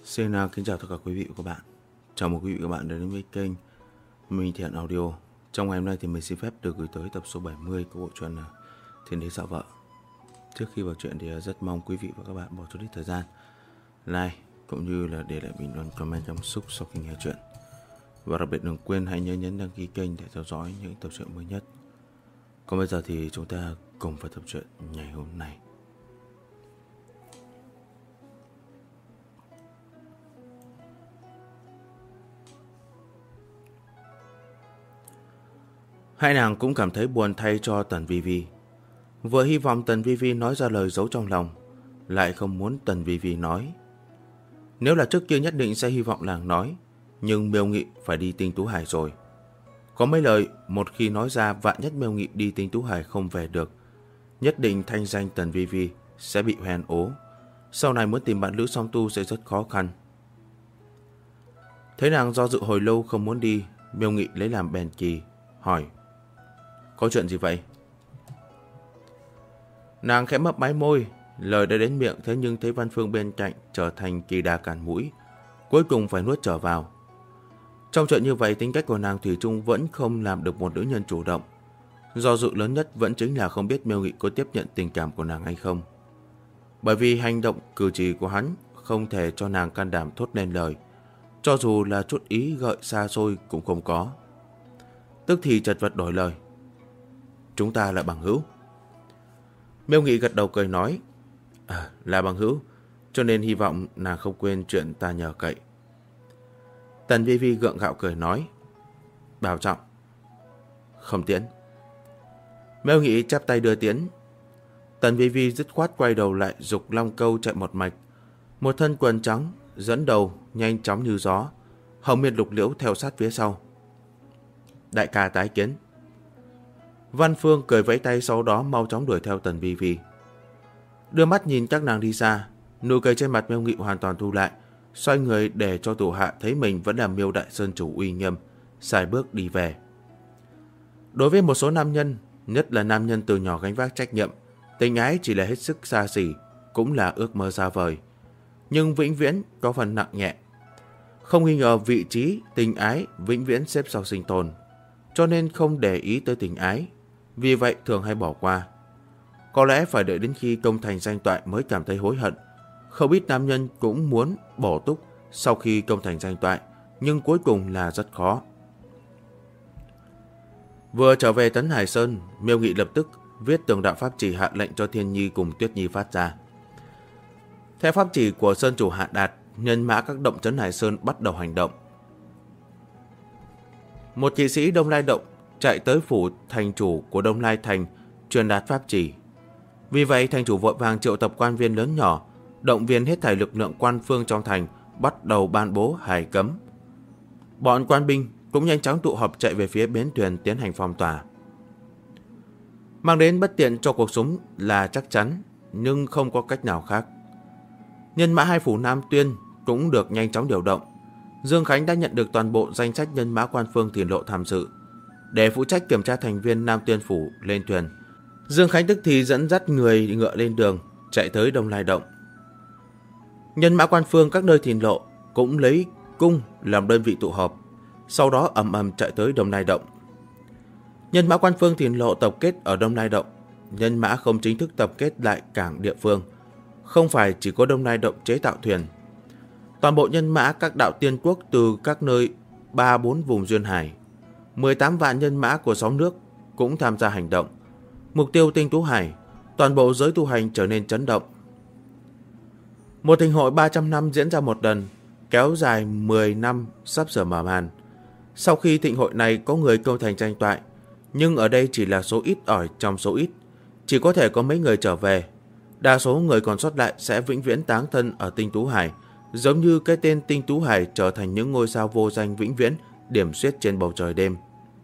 Xin kính chào tất cả quý vị và các bạn. Chào mừng quý vị và các bạn đến với kênh Minh Thiện Audio. Trong ngày hôm nay thì mình xin phép được gửi tới tập số 70 của bộ truyện Thiên Đế Dạo Vợ. Trước khi vào truyện thì rất mong quý vị và các bạn bỏ chút ít thời gian like cũng như là để lại bình luận comment cảm xúc sau khi nghe truyện. Và đặc biệt đừng quên hãy nhớ nhấn đăng ký kênh để theo dõi những tập truyện mới nhất. Còn bây giờ thì chúng ta cùng vào tập truyện ngày hôm nay. Hai nàng cũng cảm thấy buồn thay cho Tần Vi Vi. Vừa hy vọng Tần Vi Vi nói ra lời giấu trong lòng, lại không muốn Tần Vi Vi nói. Nếu là trước kia nhất định sẽ hy vọng nàng nói, nhưng Miêu Nghị phải đi Tinh Tú Hải rồi. Có mấy lời một khi nói ra vạn nhất Miêu Nghị đi Tinh Tú Hải không về được, nhất định thanh danh Tần Vi Vi sẽ bị hoen ố. Sau này muốn tìm bạn lữ song tu sẽ rất khó khăn. Thấy nàng do dự hồi lâu không muốn đi, Miêu Nghị lấy làm bèn kỳ, hỏi: có chuyện gì vậy? Nàng khẽ mấp máy môi, lời đã đến miệng thế nhưng thấy Văn Phương bên cạnh trở thành kỳ đà cản mũi, cuối cùng phải nuốt trở vào. Trong chuyện như vậy, tính cách của nàng thủy chung vẫn không làm được một nữ nhân chủ động. Do dự lớn nhất vẫn chính là không biết Miêu Nghị có tiếp nhận tình cảm của nàng hay không. Bởi vì hành động cử chỉ của hắn không thể cho nàng can đảm thốt nên lời, cho dù là chút ý gợi xa xôi cũng không có. Tức thì chật vật đổi lời: chúng ta là bằng hữu. Miêu Nghị gật đầu cười nói: là bằng hữu, cho nên hy vọng nàng không quên chuyện ta nhờ cậy. Tần Vi Vi gượng gạo cười nói: bảo trọng. Không tiễn. Miêu Nghị chắp tay đưa tiễn. Tần Vi Vi dứt khoát quay đầu lại giục long câu chạy một mạch. Một thân quần trắng dẫn đầu nhanh chóng như gió, Hồng Miên Lục Liễu theo sát phía sau. Đại ca tái kiến. Văn Phương cười vẫy tay, sau đó mau chóng đuổi theo Tần Vi Vi. Đưa mắt nhìn các nàng đi xa, nụ cười trên mặt Miêu Nghị hoàn toàn thu lại, xoay người để cho thủ hạ thấy mình vẫn là Miêu Đại Sơn chủ uy nghiêm, sải bước đi về. Đối với một số nam nhân, nhất là nam nhân từ nhỏ gánh vác trách nhiệm, tình ái chỉ là hết sức xa xỉ, cũng là ước mơ xa vời, nhưng vĩnh viễn có phần nặng nhẹ. Không nghi ngờ vị trí tình ái vĩnh viễn xếp sau sinh tồn, cho nên không để ý tới tình ái, vì vậy thường hay bỏ qua. Có lẽ phải đợi đến khi công thành danh toại mới cảm thấy hối hận. Không ít nam nhân cũng muốn bổ túc sau khi công thành danh toại, nhưng cuối cùng là rất khó. Vừa trở về Tấn Hải Sơn, Miêu Nghị lập tức viết tường đạo pháp chỉ hạ lệnh cho Thiên Nhi cùng Tuyết Nhi phát ra. Theo pháp chỉ của Sơn chủ hạ đạt, nhân mã các động Trấn Hải Sơn bắt đầu hành động. Một kỵ sĩ Đông Lai Động chạy tới phủ thành chủ của Đông Lai Thành truyền đạt pháp chỉ. Vì vậy thành chủ vội vàng triệu tập quan viên lớn nhỏ, động viên hết thảy lực lượng quan phương trong thành, bắt đầu ban bố hải cấm. Bọn quan binh cũng nhanh chóng tụ họp chạy về phía bến thuyền tiến hành phong tỏa. Mang đến bất tiện cho cuộc sống là chắc chắn, nhưng không có cách nào khác. Nhân mã hai phủ Nam Tuyên cũng được nhanh chóng điều động. Dương Khánh đã nhận được toàn bộ danh sách nhân mã quan phương tiền lộ tham dự. Để phụ trách kiểm tra thành viên Nam Tuyên phủ lên thuyền, Dương Khánh tức thì dẫn dắt người ngựa lên đường, chạy tới Đông Lai Động. Nhân mã quan phương các nơi tiền lộ cũng lấy cung làm đơn vị tụ họp, sau đó ầm ầm chạy tới Đông Lai Động. Nhân mã quan phương tiền lộ tập kết ở Đông Lai Động, nhân mã không chính thức tập kết lại cảng địa phương. Không phải chỉ có Đông Lai Động chế tạo thuyền. Toàn bộ nhân mã các đạo tiên quốc từ các nơi 3-4 vùng duyên hải, 18 vạn nhân mã của 6 nước cũng tham gia hành động. Mục tiêu Tinh Tú Hải, toàn bộ giới tu hành trở nên chấn động. Một thịnh hội 300 năm diễn ra một lần, kéo dài 10 năm sắp sửa mở màn. Sau khi thịnh hội này có người công thành tranh toại, nhưng ở đây chỉ là số ít ỏi trong số ít, chỉ có thể có mấy người trở về. Đa số người còn sót lại sẽ vĩnh viễn táng thân ở Tinh Tú Hải, giống như cái tên Tinh Tú Hải trở thành những ngôi sao vô danh vĩnh viễn điểm xuyết trên bầu trời đêm.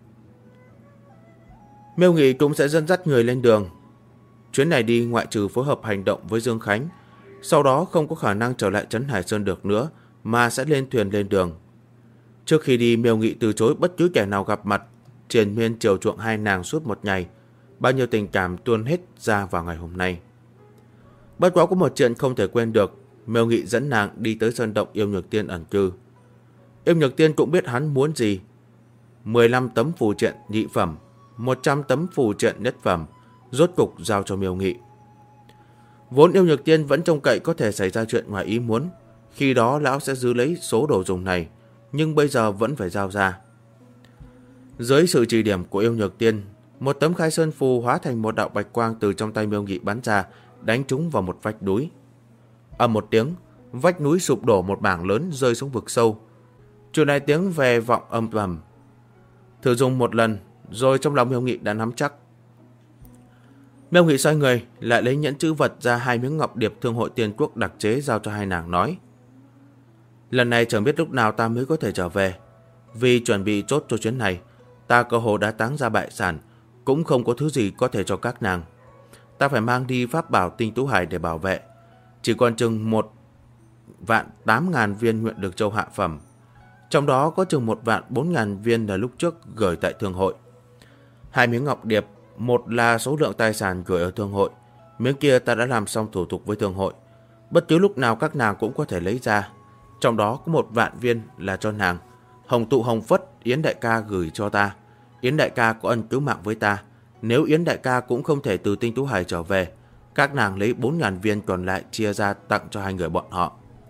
Miêu Nghị cũng sẽ dẫn dắt người lên đường. Chuyến này đi ngoại trừ phối hợp hành động với Dương Khánh, sau đó không có khả năng trở lại Trấn Hải Sơn được nữa, mà sẽ lên thuyền lên đường. Trước khi đi, Miêu Nghị từ chối bất cứ kẻ nào gặp mặt, triền miên chiều chuộng hai nàng suốt một ngày. Bao nhiêu tình cảm tuôn hết ra vào ngày hôm nay. Bất quá có một chuyện không thể quên được, Miêu Nghị dẫn nàng đi tới sơn động Yêu Nhược Tiên ẩn cư. Yêu Nhược Tiên cũng biết hắn muốn gì. 15 tấm phù triện nhị phẩm, 100 tấm phù triện nhất phẩm, rốt cục giao cho Miêu Nghị. Vốn Yêu Nhược Tiên vẫn trông cậy có thể xảy ra chuyện ngoài ý muốn, khi đó lão sẽ giữ lấy số đồ dùng này, nhưng bây giờ vẫn phải giao ra. Dưới sự chỉ điểm của Yêu Nhược Tiên, một tấm khai sơn phù hóa thành một đạo bạch quang từ trong tay Miêu Nghị bắn ra, đánh trúng vào một vách núi. Ầm một tiếng, vách núi sụp đổ một mảng lớn rơi xuống vực sâu. Chuyện này tiếng về vọng âm ầm. Thử dùng một lần, rồi trong lòng Miêu Nghị đã nắm chắc. Miêu Nghị xoay người, lại lấy nhẫn chữ vật ra 2 miếng ngọc điệp Thương hội Tiên Quốc đặc chế giao cho hai nàng nói: lần này chẳng biết lúc nào ta mới có thể trở về. Vì chuẩn bị chốt cho chuyến này, ta cơ hồ đã táng ra bại sản, cũng không có thứ gì có thể cho các nàng. Ta phải mang đi pháp bảo Tinh Tú Hải để bảo vệ. Chỉ còn chừng 1.800.000 viên huyện Được Châu hạ phẩm. Trong đó có chừng 1.400.000 viên là lúc trước gửi tại Thương hội. 2 miếng ngọc điệp, một là số lượng tài sản gửi ở Thương hội, miếng kia ta đã làm xong thủ tục với Thương hội. Bất cứ lúc nào các nàng cũng có thể lấy ra. Trong đó có 1.000.000 viên là cho nàng. Hồng Tụ Hồng Phất Yến đại ca gửi cho ta. Yến đại ca có ân cứu mạng với ta. Nếu Yến đại ca cũng không thể từ Tinh Tú Hải trở về, các nàng lấy 4.000 viên còn lại chia ra tặng cho hai người bọn họ.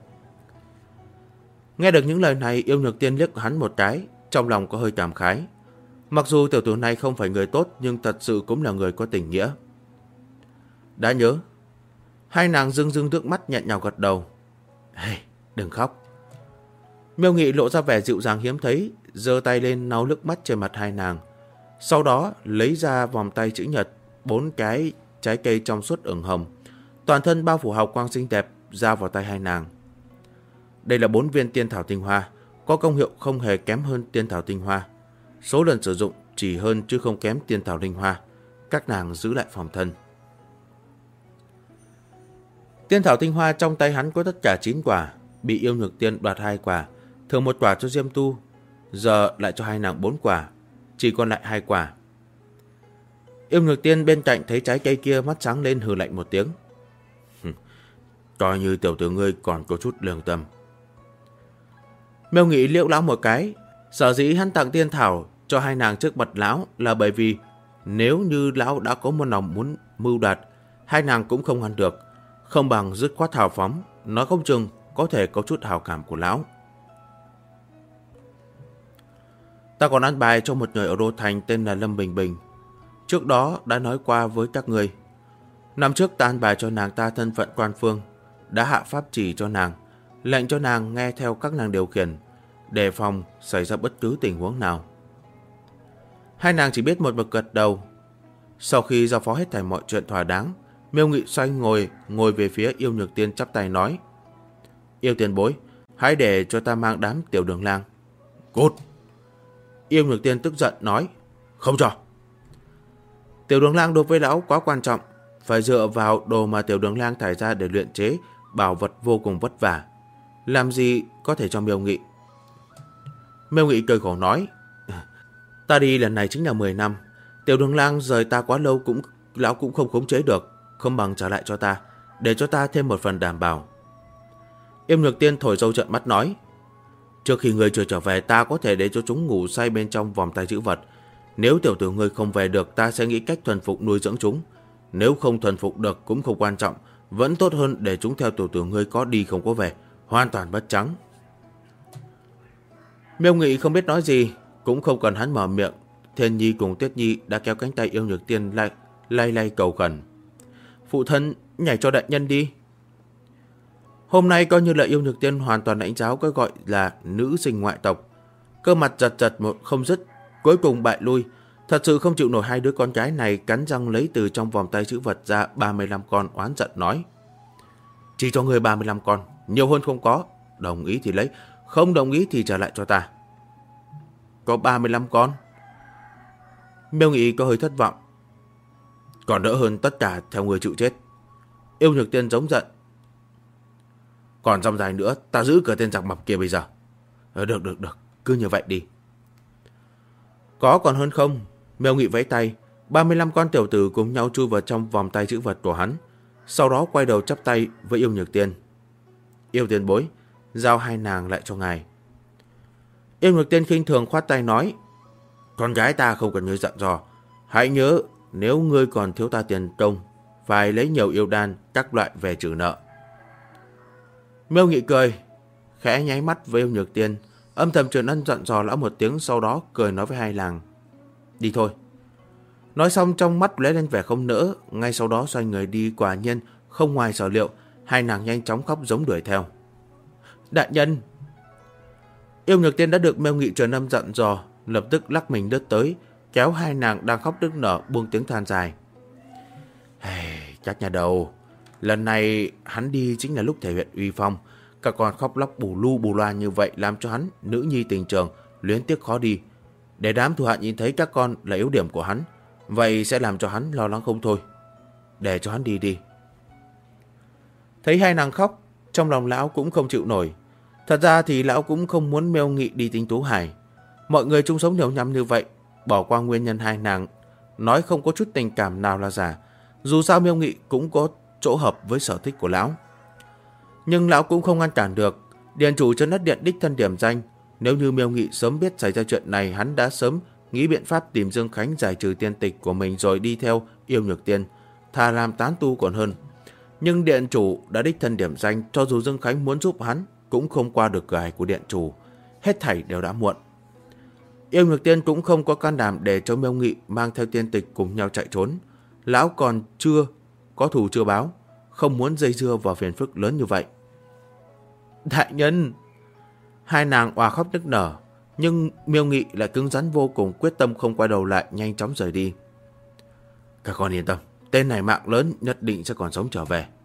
Nghe được những lời này, Yêu Nhược Tiên liếc hắn một cái, trong lòng có hơi cảm khái. Mặc dù tiểu tử này không phải người tốt, nhưng thật sự cũng là người có tình nghĩa. Đã nhớ. Hai nàng rưng rưng nước mắt nhẹ nhàng gật đầu. Hey, đừng khóc. Miêu Nghị lộ ra vẻ dịu dàng hiếm thấy, giơ tay lên lau nước mắt trên mặt hai nàng. Sau đó lấy ra vòng tay chữ nhật, 4 cái trái cây trong suốt ửng hồng, toàn thân bao phủ hào quang xinh đẹp, giao vào tay hai nàng. Đây là 4 viên tiên thảo tinh hoa, có công hiệu không hề kém hơn tiên thảo tinh hoa. Số lần sử dụng chỉ hơn chứ không kém tiên thảo linh hoa. Các nàng giữ lại phòng thân. Tiên thảo tinh hoa trong tay hắn có tất cả 9 quả, bị Yêu Nhược Tiên đoạt 2 quả, thường 1 quả cho Diêm Tu, giờ lại cho hai nàng 4 quả, chỉ còn lại 2 quả. Yêu Nhược Tiên bên cạnh thấy trái cây kia, mắt sáng lên hừ lạnh một tiếng. Coi như tiểu tử ngươi còn có chút lương tâm. Miêu Nghị liễu lão một cái. Sở dĩ hắn tặng tiên thảo cho hai nàng trước mặt lão là bởi vì nếu như lão đã có một lòng muốn mưu đoạt, hai nàng cũng không ăn được, không bằng dứt khoát hào phóng, nói không chừng có thể có chút hào cảm của lão. Ta còn ăn bài cho một người ở Đô Thành tên là Lâm Bình Bình. Trước đó đã nói qua với các người. Năm trước ta ăn bài cho nàng ta thân phận quan phương, đã hạ pháp chỉ cho nàng, lệnh cho nàng nghe theo các nàng điều khiển, đề phòng xảy ra bất cứ tình huống nào. Hai nàng chỉ biết một mực gật đầu. Sau khi giao phó hết thảy mọi chuyện thỏa đáng, Miêu Nghị xoay ngồi về phía Yêu Nhược Tiên chắp tay nói: Yêu tiền bối, hãy để cho ta mang đám tiểu đường lang. Cút! Yêu Nhược Tiên tức giận nói: Không cho. Tiểu đường lang đối với lão quá quan trọng, phải dựa vào đồ mà tiểu đường lang thải ra để luyện chế bảo vật vô cùng vất vả, làm gì có thể cho Miêu Nghị. Miêu Nghị cười khổ nói: Ta đi lần này chính là 10 năm, tiểu đường lang rời ta quá lâu lão cũng không khống chế được, không bằng trả lại cho ta, để cho ta thêm một phần đảm bảo. Yêu Nhược Tiên thổi dâu trợn mắt nói: Trước khi ngươi chưa trở về, ta có thể để cho chúng ngủ say bên trong vòng tay trữ vật. Nếu tiểu tử ngươi không về được, ta sẽ nghĩ cách thuần phục nuôi dưỡng chúng. Nếu không thuần phục được cũng không quan trọng, vẫn tốt hơn để chúng theo tiểu tử ngươi có đi không có về, hoàn toàn bất trắng. Miêu Nghị không biết nói gì, cũng không cần hắn mở miệng. Thiên Nhi cùng Tuyết Nhi đã kéo cánh tay Yêu Nhược Tiên lay cầu khẩn: Phụ thân, nhảy cho đại nhân đi. Hôm nay coi như là Yêu Nhược Tiên hoàn toàn đánh giáo cái gọi là nữ sinh ngoại tộc. Cơ mặt giật một không dứt, cuối cùng bại lui. Thật sự không chịu nổi hai đứa con gái này, cắn răng lấy từ trong vòng tay trữ vật ra 35 con, oán giận nói: Chỉ cho người 35 con, nhiều hơn không có. Đồng ý thì lấy, không đồng ý thì trả lại cho ta. Có 35 con? Miêu Nghị có hơi thất vọng. Còn đỡ hơn tất cả theo người chịu chết. Yêu Nhược Tiên giống giận: Còn dòng dài nữa, ta giữ cửa tên giặc mập kia bây giờ. Được, cứ như vậy đi. Có còn hơn không? Miêu Nghị vẫy tay, 35 con tiểu tử cùng nhau chui vào trong vòng tay trữ vật của hắn, sau đó quay đầu chắp tay với Yêu Nhược Tiên: Yêu tiền bối, giao hai nàng lại cho ngài. Yêu Nhược Tiên khinh thường khoát tay nói, con gái ta không cần ngươi dặn dò. Hãy nhớ, nếu ngươi còn thiếu ta tiền công, phải lấy nhiều yêu đan các loại về trừ nợ. Miêu Nghị cười, khẽ nháy mắt với Yêu Nhược Tiên, âm thầm truyền ân dặn dò lão một tiếng, sau đó cười nói với hai nàng, đi thôi. Nói xong trong mắt lóe lên vẻ không nỡ, ngay sau đó xoay người đi. Quả nhiên không ngoài sở liệu, hai nàng nhanh chóng khóc giống đuổi theo. Đại nhân! Yêu Nhược Tiên đã được Miêu Nghị truyền âm dặn dò, lập tức lắc mình đứt tới, kéo hai nàng đang khóc nức nở buông tiếng than dài. Chắc nhà đầu, lần này hắn đi chính là lúc thể hiện uy phong. Các con khóc lóc bù lu bù loa như vậy làm cho hắn nữ nhi tình trường luyến tiếc khó đi. Để đám thù hạ nhìn thấy các con là yếu điểm của hắn, vậy sẽ làm cho hắn lo lắng không thôi. Để cho hắn đi đi. Thấy hai nàng khóc, trong lòng lão cũng không chịu nổi. Thật ra thì lão cũng không muốn Miêu Nghị đi Tinh Tú Hải. Mọi người chung sống đều nhằm như vậy, bỏ qua nguyên nhân hai nàng nói không có chút tình cảm nào là giả. Dù sao Miêu Nghị cũng có chỗ hợp với sở thích của lão. Nhưng lão cũng không ngăn cản được. Điện chủ Trấn Đất Điện đích thân điểm danh, nếu như Miêu Nghị sớm biết xảy ra chuyện này, hắn đã sớm nghĩ biện pháp tìm Dương Khánh giải trừ tiên tịch của mình rồi đi theo Yêu Nhược Tiên, thà làm tán tu còn hơn. Nhưng điện chủ đã đích thân điểm danh, cho dù Dương Khánh muốn giúp hắn cũng không qua được cửa ải của điện chủ. Hết thảy đều đã muộn. Yêu Nhược Tiên cũng không có can đảm để cho Miêu Nghị mang theo tiên tịch cùng nhau chạy trốn. Lão còn chưa có thù chưa báo, không muốn dây dưa vào phiền phức lớn như vậy. Đại nhân! Hai nàng òa khóc nức nở, nhưng Miêu Nghị lại cứng rắn vô cùng, quyết tâm không quay đầu lại, nhanh chóng rời đi. Các con yên tâm, tên này mạng lớn nhất định sẽ còn sống trở về.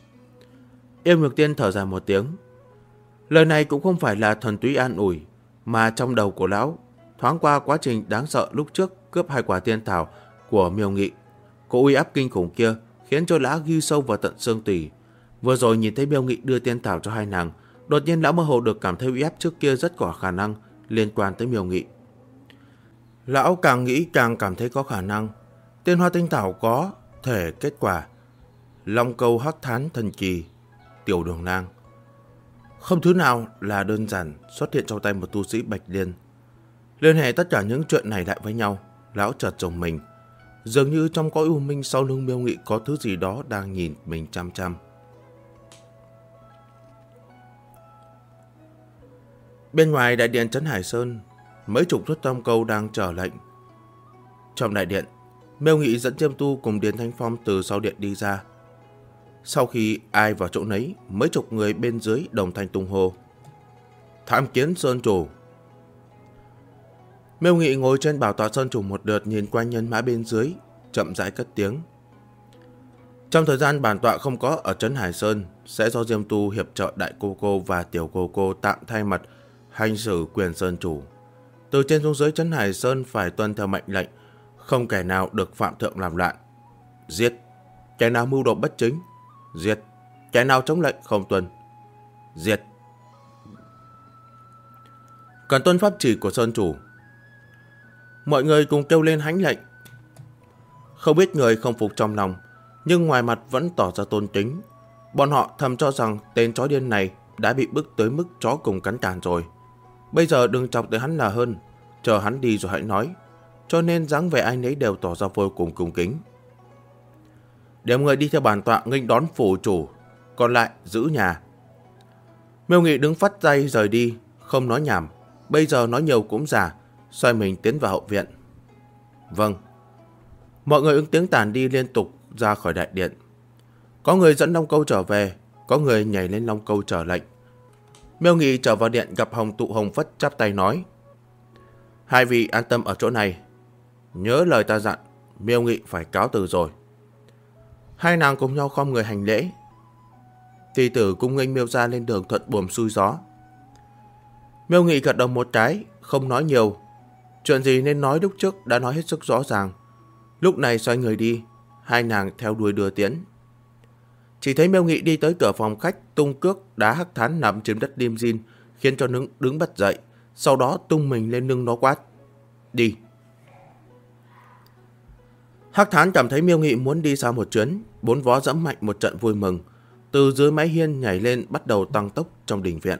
Yêu Nhược Tiên thở dài một tiếng. Lời này cũng không phải là thuần túy an ủi, mà trong đầu của lão thoáng qua quá trình đáng sợ lúc trước cướp hai quả tiên thảo của Miêu Nghị. Cô uy áp kinh khủng kia khiến cho lão ghi sâu vào tận xương tủy. Vừa rồi nhìn thấy Miêu Nghị đưa tiên thảo cho hai nàng, đột nhiên lão mơ hồ được cảm thấy uy áp trước kia rất có khả năng liên quan tới Miêu Nghị. Lão càng nghĩ càng cảm thấy có khả năng. Tiên hoa tinh thảo có thể kết quả long câu hắc thán thần kỳ, tiểu đường nang. Không thứ nào là đơn giản xuất hiện trong tay một tu sĩ Bạch Liên. Liên hệ tất cả những chuyện này lại với nhau, lão chợt rùng mình. Dường như trong cõi u minh sau lưng Miêu Nghị có thứ gì đó đang nhìn mình chăm chăm. Bên ngoài đại điện Trấn Hải Sơn, mấy chục thất tam câu đang chờ lệnh. Trong đại điện, Miêu Nghị dẫn Diêm Tu cùng Điền Thanh Phong từ sau điện đi ra. Sau khi ai vào chỗ nấy, mấy chục người bên dưới đồng thanh tung hô: Tham kiến Sơn Chủ. Miêu Nghị ngồi trên bảo tọa Sơn Chủ một lượt, nhìn qua nhân mã bên dưới, chậm rãi cất tiếng. Trong thời gian bản tọa không có ở Trấn Hải Sơn, sẽ do Diêm Tu hiệp trợ Đại Cô Cô và Tiểu Cô Cô tạm thay mặt hành xử quyền Sơn Chủ. Từ trên xuống dưới Trấn Hải Sơn phải tuân theo mệnh lệnh, không kẻ nào được phạm thượng làm loạn. Giết kẻ nào mưu đồ bất chính, giết kẻ nào chống lệnh không tuân, giết. Cần tuân pháp chỉ của Sơn Chủ. Mọi người cùng kêu lên hãnh lệnh. Không biết người không phục trong lòng, nhưng ngoài mặt vẫn tỏ ra tôn kính. Bọn họ thầm cho rằng tên chó điên này đã bị bức tới mức chó cùng cắn cản rồi. Bây giờ đừng chọc tới hắn là hơn, chờ hắn đi rồi hãy nói. Cho nên dáng vẻ ai nấy đều tỏ ra vô cùng cung kính. Điểm người đi theo bản tọa nghênh đón phủ chủ, còn lại giữ nhà. Miêu Nghị đứng phắt tay rời đi, không nói nhảm. Bây giờ nói nhiều cũng giả, xoay mình tiến vào hậu viện. Vâng. Mọi người ứng tiếng tản đi liên tục ra khỏi đại điện. Có người dẫn Long Câu trở về, có người nhảy lên Long Câu trở lệnh. Miêu Nghị trở vào điện gặp Hồng Tụ Hồng Phất chắp tay nói: Hai vị an tâm ở chỗ này. Nhớ lời ta dặn, Miêu Nghị phải cáo từ rồi. Hai nàng cùng nhau khom người hành lễ. Tỷ tử cung nghênh Miêu gia lên đường thuận buồm xuôi gió. Miêu Nghị gật đầu một cái, không nói nhiều. Chuyện gì nên nói lúc trước đã nói hết sức rõ ràng. Lúc này xoay người đi, hai nàng theo đuôi đưa tiễn. Chỉ thấy Miêu Nghị đi tới cửa phòng khách, tung cước đá hắc thán nằm trên đất lim dim, khiến cho nó đứng bật dậy, sau đó tung mình lên lưng nó quát: Đi. Hắc thán cảm thấy Miêu Nghị muốn đi xa một chuyến, bốn vó dẫm mạnh một trận vui mừng. từ dưới mái hiên nhảy lên bắt đầu tăng tốc trong đình viện.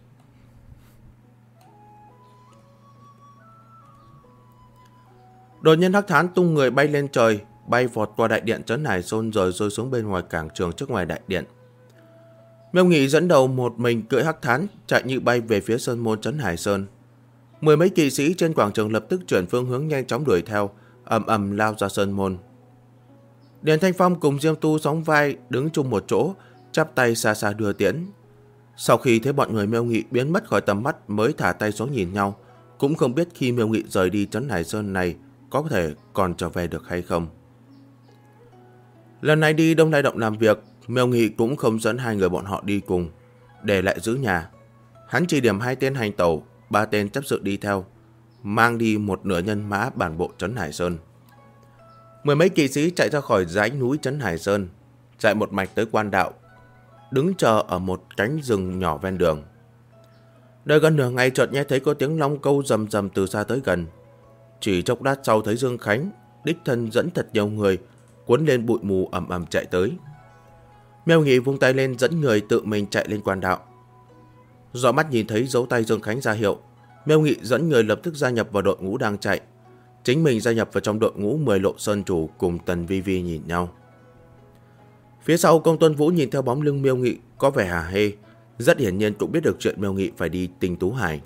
Đột nhiên Hắc Thán tung người bay lên trời, bay vọt qua đại điện Trấn Hải Sơn rồi rơi xuống bên ngoài cảng trường trước ngoài đại điện. Miêu Nghị dẫn đầu một mình cưỡi Hắc Thán chạy như bay về phía sơn môn Trấn Hải Sơn. Mười mấy kỵ sĩ trên quảng trường lập tức chuyển phương hướng nhanh chóng đuổi theo, ầm ầm lao ra sơn môn. Điền Thanh Phong cùng Diêm Tu sóng vai đứng chung một chỗ, chắp tay xa xa đưa tiễn. Sau khi thấy bọn người Miêu Nghị biến mất khỏi tầm mắt mới thả tay xuống nhìn nhau, cũng không biết khi Miêu Nghị rời đi Trấn Hải Sơn này có thể còn trở về được hay không. Lần này đi Đông Lai Động làm việc, Miêu Nghị cũng không dẫn hai người bọn họ đi cùng, để lại giữ nhà. Hắn chỉ điểm 2 tên hành tẩu, 3 tên chấp sự đi theo, mang đi một nửa nhân mã bản bộ Trấn Hải Sơn. Mười mấy kỵ sĩ chạy ra khỏi dãy núi Trấn Hải Sơn, chạy một mạch tới quan đạo, đứng chờ ở một cánh rừng nhỏ ven đường. Đợi gần nửa ngày chợt nghe thấy có tiếng long câu rầm rầm từ xa tới gần. Chỉ chốc lát sau thấy Dương Khánh đích thân dẫn thật nhiều người cuốn lên bụi mù ầm ầm chạy tới. Miêu Nghị vung tay lên dẫn người tự mình chạy lên quan đạo. Dõi mắt nhìn thấy dấu tay Dương Khánh ra hiệu, Miêu Nghị dẫn người lập tức gia nhập vào đội ngũ đang chạy. Chính mình gia nhập vào trong đội ngũ 10 lộ sơn chủ cùng Tần Vi Vi nhìn nhau. Phía sau Công Tôn Vũ nhìn theo bóng lưng Miêu Nghị có vẻ hả hê, rất hiển nhiên cũng biết được chuyện Miêu Nghị phải đi Tinh Tú Hải.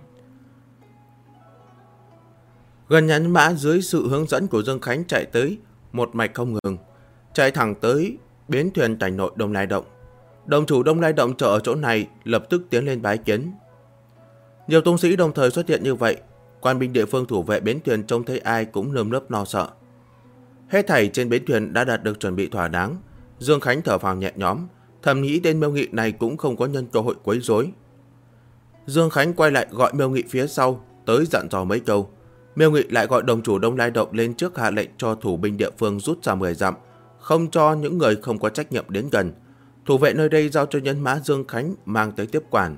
Gần nhánh mã dưới sự hướng dẫn của Dương Khánh chạy tới một mạch không ngừng, chạy thẳng tới bến thuyền cảnh nội Đông Lai Động. Đồng chủ Đông Lai Động chờ ở chỗ này lập tức tiến lên bái kiến. Nhiều tung sĩ đồng thời xuất hiện như vậy, quan binh địa phương thủ vệ bến thuyền trông thấy ai cũng nơm nớp lo sợ. Hết thảy trên bến thuyền đã đạt được chuẩn bị thỏa đáng. Dương Khánh thở phào nhẹ nhõm, thầm nghĩ tên Miêu Nghị này cũng không có nhân cơ hội quấy rối. Dương Khánh quay lại gọi Miêu Nghị phía sau tới dặn dò mấy câu. Miêu Nghị lại gọi đồng chủ Đông Lai Động lên trước hạ lệnh cho thủ binh địa phương rút ra 10 dặm, không cho những người không có trách nhiệm đến gần. Thủ vệ nơi đây giao cho nhân mã Dương Khánh mang tới tiếp quản.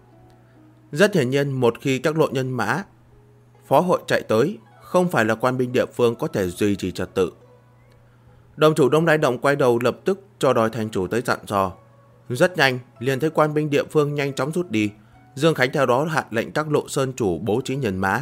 Rất hiển nhiên một khi các lộ nhân mã phó hội chạy tới, không phải là quan binh địa phương có thể duy trì trật tự. Đồng chủ Đông Lai Động quay đầu lập tức cho đòi thành chủ tới dặn dò. Rất nhanh, liền thấy quan binh địa phương nhanh chóng rút đi. Dương Khánh theo đó hạ lệnh các lộ sơn chủ bố trí nhân mã.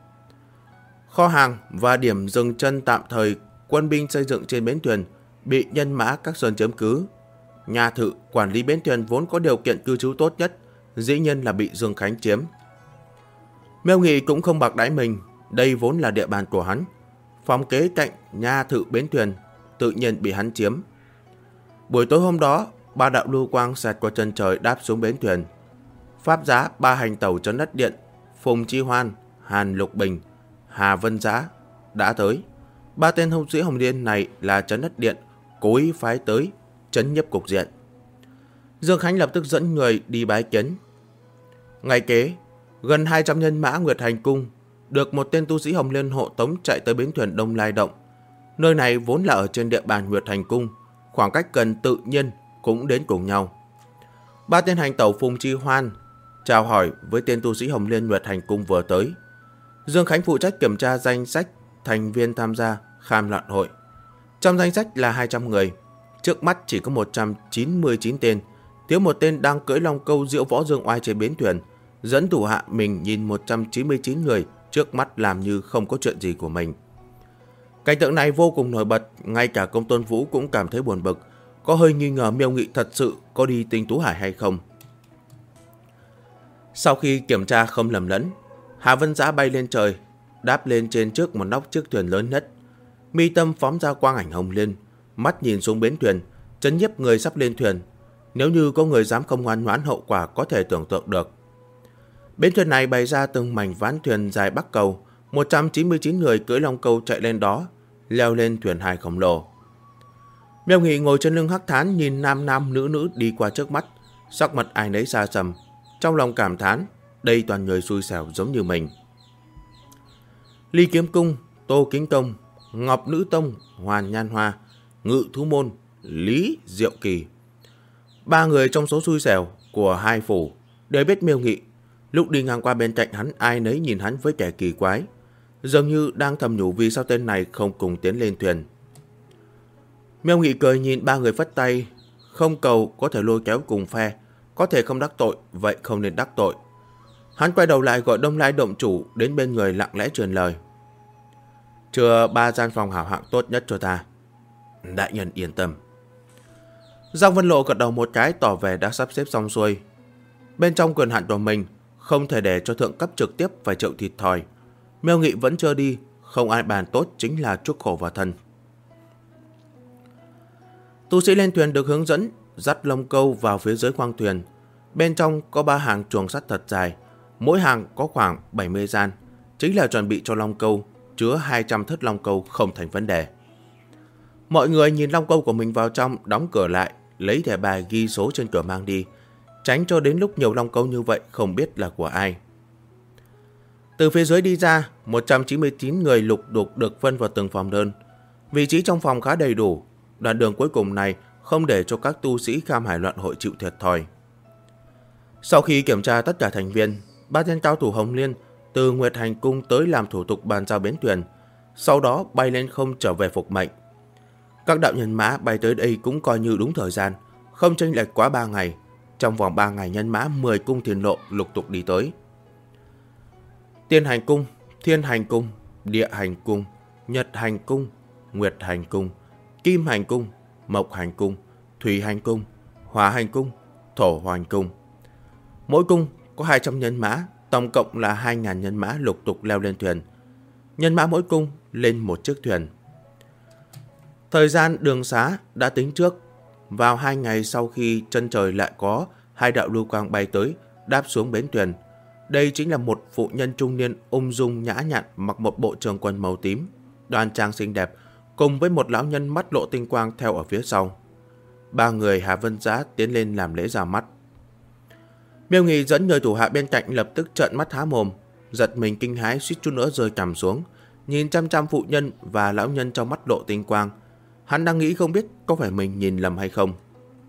Kho hàng và điểm dừng chân tạm thời quân binh xây dựng trên bến thuyền bị nhân mã các sơn chiếm cứ. Nhà thự quản lý bến thuyền vốn có điều kiện cư trú tốt nhất, dĩ nhiên là bị Dương Khánh chiếm. Miêu Nghị cũng không bạc đãi mình, đây vốn là địa bàn của hắn. Phòng kế cạnh nhà thự bến thuyền tự nhiên bị hắn chiếm. Buổi tối hôm đó, 3 đạo lưu quang xẹt qua chân trời đáp xuống bến thuyền. Pháp giá 3 hành tàu Trấn Đất Điện, Phùng Chi Hoan, Hàn Lục Bình, Hà Vân Giá đã tới. 3 tên hung sĩ Hồng Liên này là Trấn Đất Điện cố ý phái tới trấn nhiếp cục diện. Dương Khánh lập tức dẫn người đi bái kiến. Ngày kế, gần 200 nhân mã Nguyệt Hành Cung được một tên tu sĩ Hồng Liên hộ tống chạy tới bến thuyền Đông Lai Động. Nơi này vốn là ở trên địa bàn Nguyệt Hành Cung, khoảng cách gần tự nhiên cũng đến cùng nhau. 3 tên hành tẩu Phùng Chi Hoan chào hỏi với tên tu sĩ Hồng Liên Nguyệt Hành Cung vừa tới. Dương Khánh phụ trách kiểm tra danh sách thành viên tham gia kham loạn hội. Trong danh sách là 200 người, trước mắt chỉ có 199 tên, thiếu một tên đang cưỡi long câu diễu võ dương oai trên bến thuyền, dẫn thủ hạ mình nhìn 199 người trước mắt làm như không có chuyện gì của mình. Cảnh tượng này vô cùng nổi bật, ngay cả Công Tôn Vũ cũng cảm thấy buồn bực, có hơi nghi ngờ Miêu Nghị thật sự có đi Tinh Tú Hải hay không. Sau khi kiểm tra không lầm lẫn, Hà Vân Giá bay lên trời, đáp lên trên trước một nóc chiếc thuyền lớn nhất. Mi tâm phóng ra quang ảnh hồng liên, mắt nhìn xuống bến thuyền, trấn nhiếp người sắp lên thuyền. Nếu như có người dám không ngoan ngoãn, hậu quả có thể tưởng tượng được. Bến thuyền này bày ra từng mảnh ván thuyền dài bắc cầu, 199 người cưỡi long câu chạy lên đó, leo lên thuyền hài khổng lồ. Miêu Nghị ngồi trên lưng Hắc Thán nhìn nam nam nữ nữ đi qua trước mắt, sắc mặt ai nấy xa sầm, trong lòng cảm thán, đây toàn người xui xẻo giống như mình. Ly Kiếm Cung, Tô Kính Công, Ngọc Nữ Tông, Hoàn Nhan Hoa, Ngự Thú Môn, Lý Diệu Kỳ. 3 người trong số xui xẻo của 2 phủ đều biết Miêu Nghị. Lúc đi ngang qua bên cạnh hắn, ai nấy nhìn hắn với vẻ kỳ quái, dường như đang thầm nhủ vì sao tên này không cùng tiến lên thuyền. Miêu Nghị cười nhìn 3 người phất tay, không cầu có thể lôi kéo cùng phe, có thể không đắc tội, vậy không nên đắc tội. Hắn quay đầu lại gọi Đông Lai động chủ đến bên người lặng lẽ truyền lời. Chừa 3 gian phòng hảo hạng tốt nhất cho ta. Đại nhân yên tâm. Giang Vân Lộ gật đầu một cái tỏ vẻ đã sắp xếp xong xuôi. Bên trong quyền hạn của mình, không thể để cho thượng cấp trực tiếp phải chịu thiệt thòi. Miêu Nghị vẫn chưa đi, không ai bàn tốt chính là chuốc khổ vào thân. Tu sĩ lên thuyền được hướng dẫn, dắt lông câu vào phía dưới khoang thuyền. Bên trong có 3 hàng chuồng sắt thật dài, mỗi hàng có khoảng 70 gian, chính là chuẩn bị cho lông câu, chứa 200 thớt lông câu không thành vấn đề. Mọi người nhìn lông câu của mình vào trong, đóng cửa lại, lấy thẻ bài ghi số trên cửa mang đi, tránh cho đến lúc nhiều lông câu như vậy không biết là của ai. Từ phía dưới đi ra, 199 người lục đục được phân vào từng phòng đơn. Vị trí trong phòng khá đầy đủ, đoạn đường cuối cùng này không để cho các tu sĩ Kham Hải Loạn Hội chịu thiệt thòi. Sau khi kiểm tra tất cả thành viên, 3 tên cao thủ Hồng Liên từ Nguyệt Hành Cung tới làm thủ tục bàn giao bến thuyền, sau đó bay lên không trở về phục mệnh. Các đạo nhân mã bay tới đây cũng coi như đúng thời gian, không chênh lệch quá 3 ngày. Trong vòng 3 ngày nhân mã 10 cung thiền lộ lục tục đi tới. Tiên Hành Cung, Thiên Hành Cung, Địa Hành Cung, Nhật Hành Cung, Nguyệt Hành Cung, Kim Hành Cung, Mộc Hành Cung, Thủy Hành Cung, Hỏa Hành Cung, Thổ Hành Cung. Mỗi cung có 200 nhân mã, tổng cộng là 2.000 nhân mã lục tục leo lên thuyền. Nhân mã mỗi cung lên một chiếc thuyền. Thời gian đường xá đã tính trước. Vào 2 ngày sau khi chân trời lại có 2 đạo lưu quang bay tới, đáp xuống bến thuyền. Đây chính là một phụ nhân trung niên ung dung nhã nhặn, mặc một bộ trường quần màu tím, đoan trang xinh đẹp, cùng với một lão nhân mắt lộ tinh quang theo ở phía sau. 3 người Hà Vân Giá tiến lên làm lễ ra mắt. Miêu Nghị dẫn người thủ hạ bên cạnh lập tức trợn mắt há mồm, giật mình kinh hãi suýt chút nữa rơi cằm xuống, nhìn chăm chăm phụ nhân và lão nhân trong mắt lộ tinh quang. Hắn đang nghĩ không biết có phải mình nhìn lầm hay không.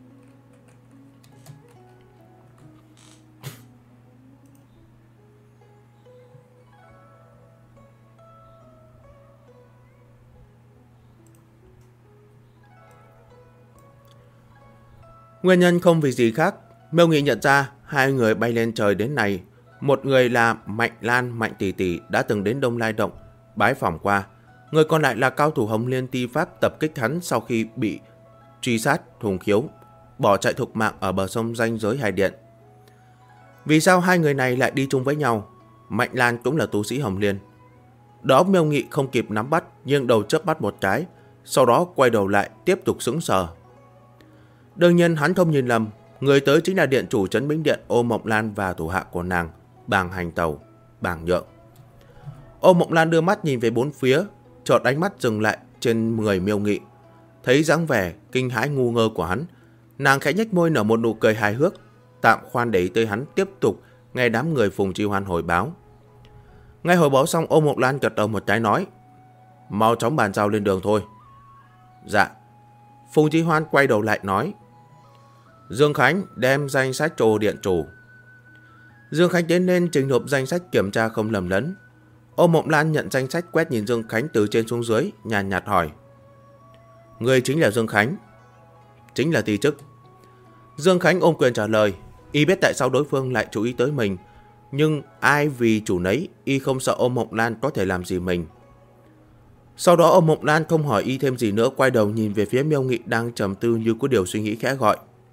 Nguyên nhân không vì gì khác, Miêu Nghị nhận ra 2 người bay lên trời đến này. Một người là Mạnh Lan, Mạnh Tỷ Tỷ đã từng đến Đông Lai Động bái phỏng qua. Người còn lại là cao thủ Hồng Liên Ti Pháp tập kích hắn sau khi bị truy sát Hùng Khiếu, bỏ chạy thục mạng ở bờ sông ranh giới Hải Điện. Vì sao 2 người này lại đi chung với nhau? Mạnh Lan cũng là tu sĩ Hồng Liên. Đó Miêu Nghị không kịp nắm bắt, nhưng đầu chớp mắt một cái, sau đó quay đầu lại tiếp tục sững sờ. Đương nhiên hắn không nhìn lầm, người tới chính là điện chủ Trấn Bính Điện Ô Mộng Lan và thủ hạ của nàng, Bàng Hành Tàu, Bàng Nhượng. Ô Mộng Lan đưa mắt nhìn về bốn phía, chợt ánh mắt dừng lại trên người Miêu Nghị. Thấy dáng vẻ kinh hãi ngu ngơ của hắn, nàng khẽ nhếch môi nở một nụ cười hài hước, tạm khoan để ý tới hắn, tiếp tục nghe đám người Phùng Chi Hoan hồi báo. Ngay hồi báo xong, Ô Mộng Lan gật đầu một cái nói: mau chóng bàn giao lên đường thôi. Dạ. Phùng Chi Hoan quay đầu lại nói: Dương Khánh đem danh sách cho điện chủ. Dương Khánh tiến lên trình nộp danh sách kiểm tra không lầm lẫn. Ô Mộng Lan nhận danh sách quét nhìn Dương Khánh từ trên xuống dưới, nhàn nhạt hỏi: người chính là Dương Khánh? Chính là ti chức. Dương Khánh ôm quyền trả lời. Y biết tại sao đối phương lại chú ý tới mình, nhưng ai vì chủ nấy, y không sợ Ô Mộng Lan có thể làm gì mình. Sau đó Ô Mộng Lan không hỏi y thêm gì nữa, quay đầu nhìn về phía Miêu Nghị đang trầm tư như có điều suy nghĩ, khẽ gọi: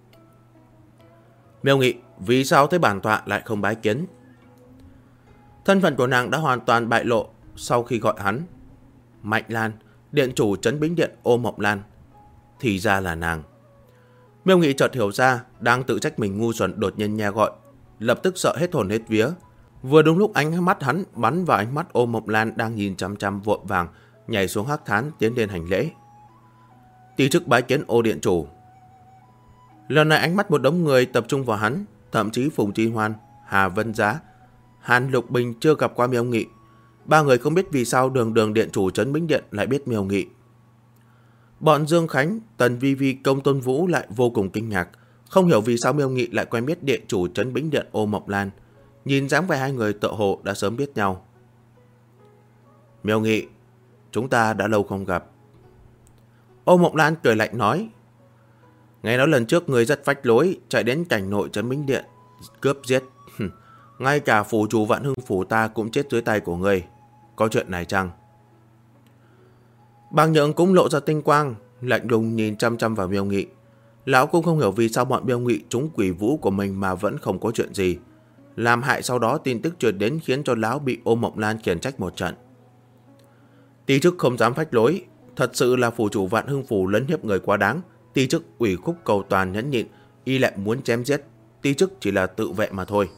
Miêu Nghị, vì sao tới bản tọa lại không bái kiến? Thân phận của nàng đã hoàn toàn bại lộ sau khi gọi hắn. Mạnh Lan, điện chủ Trấn Bính Điện Ô Mộng Lan. Thì ra là nàng. Miêu Nghị chợt hiểu ra, đang tự trách mình ngu xuẩn đột nhiên nghe gọi, lập tức sợ hết hồn hết vía. Vừa đúng lúc ánh mắt hắn bắn vào ánh mắt Ô Mộng Lan đang nhìn chăm chăm, vội vàng nhảy xuống hắc thán tiến lên hành lễ. Ti chức bái kiến Ô điện chủ. Lần này ánh mắt một đống người tập trung vào hắn, thậm chí Phùng Chi Hoan, Hà Vân Giá, Hàn Lục Bình chưa gặp qua Miêu Nghị. 3 người không biết vì sao đường điện chủ Trấn Bính Điện lại biết Miêu Nghị. Bọn Dương Khánh, Tần Vi Vi, Công Tôn Vũ lại vô cùng kinh ngạc, không hiểu vì sao Miêu Nghị lại quen biết điện chủ Trấn Bính Điện Ô Mộng Lan. Nhìn dáng vẻ 2 người tựa hồ đã sớm biết nhau. Miêu Nghị, chúng ta đã lâu không gặp. Ô Mộng Lan cười lạnh nói: Nghe nói lần trước ngươi rất phách lối, chạy đến cảnh nội trấn Bính Điện, cướp giết. Ngay cả phủ chủ Vạn Hưng phủ ta cũng chết dưới tay của ngươi. Có chuyện này chăng? Bàng Nhượng cũng lộ ra tinh quang, lạnh lùng nhìn chăm chăm vào Miêu Nghị. Lão cũng không hiểu vì sao bọn Miêu Nghị trúng quỷ vũ của mình mà vẫn không có chuyện gì. Làm hại sau đó tin tức truyền đến khiến cho lão bị Ô Mộng Lan khiển trách một trận. Ti chức không dám phách lối, thật sự là phủ chủ Vạn Hưng phủ lấn hiếp người quá đáng. Ti chức ủy khúc cầu toàn nhẫn nhịn, y lại muốn chém giết. Ti chức chỉ là tự vệ mà thôi.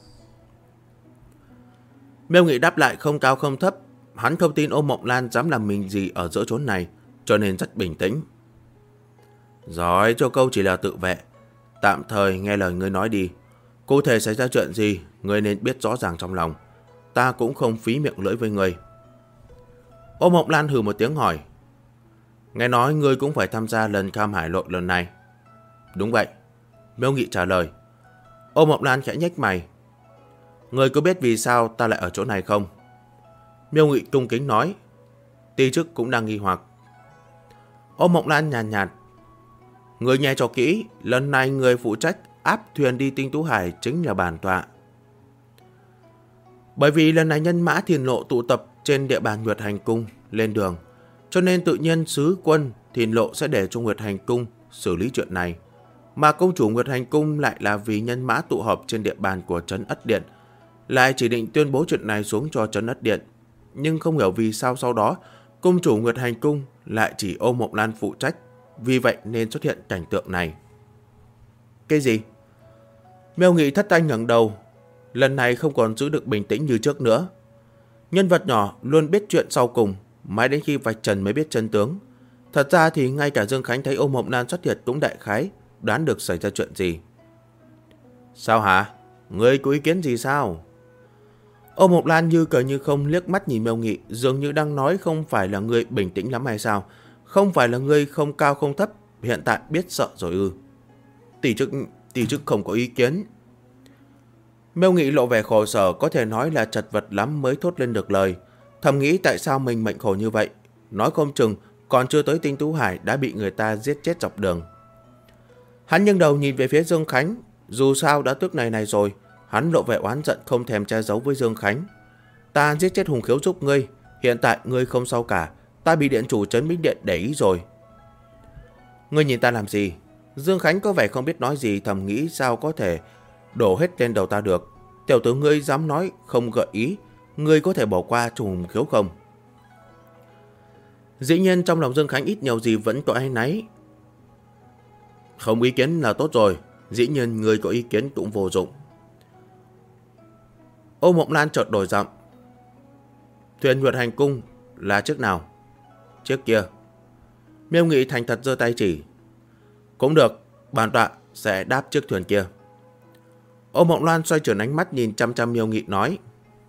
Miêu Nghị đáp lại không cao không thấp. Hắn không tin Ô Mộng Lan dám làm mình gì ở giữa chốn này, cho nên rất bình tĩnh. Giỏi, cho câu chỉ là tự vệ. Tạm thời nghe lời ngươi nói đi. Cụ thể xảy ra chuyện gì, ngươi nên biết rõ ràng trong lòng. Ta cũng không phí miệng lưỡi với ngươi. Ô Mộng Lan hừ một tiếng hỏi. Nghe nói ngươi cũng phải tham gia lần Cam Hải Lội lần này. Đúng vậy. Miêu Nghị trả lời. Ô Mộng Lan khẽ nhếch mày. Ngươi có biết vì sao ta lại ở chỗ này không? Miêu Nghị cung kính nói. Ti chức cũng đang nghi hoặc. Ô Mộng Lan nhàn nhạt. Ngươi nghe cho kỹ, lần này người phụ trách áp thuyền đi Tinh Tú Hải chính là bản tọa. Bởi vì lần này nhân mã Thiền Lộ tụ tập trên địa bàn Nguyệt Hành Cung lên đường, cho nên tự nhiên sứ quân Thiền Lộ sẽ để cho Nguyệt Hành Cung xử lý chuyện này. Mà công chủ Nguyệt Hành Cung lại là vì nhân mã tụ họp trên địa bàn của Trấn Ất Điện, lại chỉ định tuyên bố chuyện này xuống cho Trấn Ất Điện. Nhưng không hiểu vì sao sau đó công chủ Nguyệt Hành Cung lại chỉ Ô Mộng Lan phụ trách, vì vậy nên xuất hiện cảnh tượng này. Cái gì? Miêu Nghị thất thanh ngẩng đầu, lần này không còn giữ được bình tĩnh như trước nữa. Nhân vật nhỏ luôn biết chuyện sau cùng, mãi đến khi vạch trần mới biết chân tướng. Thật ra thì ngay cả Dương Khánh thấy Ô Mộng Lan xuất hiện cũng đại khái đoán được xảy ra chuyện gì. Sao hả? Ngươi có ý kiến gì sao? Ô Mộng Lan như cười như không liếc mắt nhìn Miêu Nghị, dường như đang nói không phải là ngươi bình tĩnh lắm hay sao? Không phải là ngươi không cao không thấp, hiện tại biết sợ rồi ư? Tỷ chức không có ý kiến. Miêu Nghị lộ vẻ khổ sở, có thể nói là chật vật lắm mới thốt lên được lời. Thầm nghĩ tại sao mình mệnh khổ như vậy, nói không chừng còn chưa tới Tinh Tú Hải đã bị người ta giết chết dọc đường. Hắn nghiêng đầu nhìn về phía Dương Khánh, dù sao đã tức này rồi, hắn lộ vẻ oán giận không thèm che giấu với Dương Khánh. Ta giết chết Hùng Khiếu giúp ngươi, hiện tại ngươi không sao cả, ta bị điện chủ Trấn Bính Điện để ý rồi. Ngươi nhìn ta làm gì? Dương Khánh có vẻ không biết nói gì, thầm nghĩ sao có thể đổ hết lên đầu ta được. Tiểu tử ngươi dám nói không gợi ý, ngươi có thể bỏ qua cho Hùng Khiếu không? Dĩ nhiên trong lòng Dương Khánh ít nhiều gì vẫn có áy náy. Không ý kiến là tốt rồi, dĩ nhiên ngươi có ý kiến cũng vô dụng. Ô Mộng Lan chợt đổi giọng. Thuyền Nguyệt Hành Cung là chiếc nào? Chiếc kia. Miêu Nghị thành thật giơ tay chỉ. Cũng được, bản tọa sẽ đáp chiếc thuyền kia. Ô Mộng Lan xoay chuyển ánh mắt nhìn chăm chăm Miêu Nghị nói.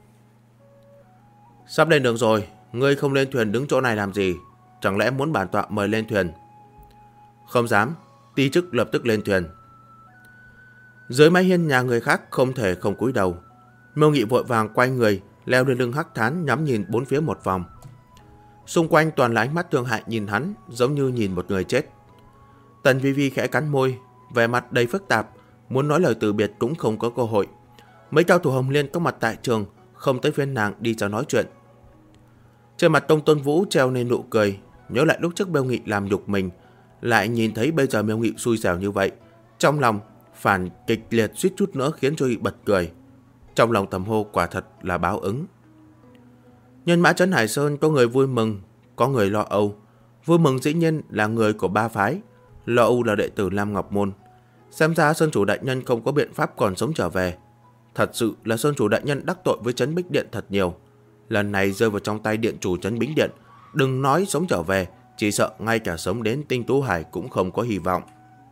Sắp lên đường rồi, ngươi không lên thuyền đứng chỗ này làm gì? Chẳng lẽ muốn bản tọa mời lên thuyền? Không dám, ti chức lập tức lên thuyền. Dưới mái hiên nhà người khác không thể không cúi đầu. Miêu Nghị vội vàng quay người, leo lên lưng Hắc Thán nhắm nhìn bốn phía một vòng. Xung quanh toàn là ánh mắt thương hại nhìn hắn, giống như nhìn một người chết. Tần Vi Vi khẽ cắn môi, vẻ mặt đầy phức tạp, muốn nói lời từ biệt cũng không có cơ hội. Mấy cao thủ Hồng Liên có mặt tại trường, không tới phiên nàng đi ra nói chuyện. Trên mặt Tông Tôn Vũ treo lên nụ cười, nhớ lại lúc trước Miêu Nghị làm nhục mình, lại nhìn thấy bây giờ Miêu Nghị xui xẻo như vậy, trong lòng phản kịch liệt suýt chút nữa khiến cho y bật cười. Trong lòng thầm hô quả thật là báo ứng. Nhân mã Trấn Hải Sơn có người vui mừng, có người lo âu. Vui mừng dĩ nhiên là người của ba phái, lo âu là đệ tử Lam Ngọc Môn. Xem ra Sơn Chủ Đại Nhân không có biện pháp còn sống trở về. Thật sự là Sơn Chủ Đại Nhân đắc tội với Trấn Bính Điện thật nhiều. Lần này rơi vào trong tay điện chủ Trấn Bính Điện, đừng nói sống trở về, chỉ sợ ngay cả sống đến Tinh Tú Hải cũng không có hy vọng.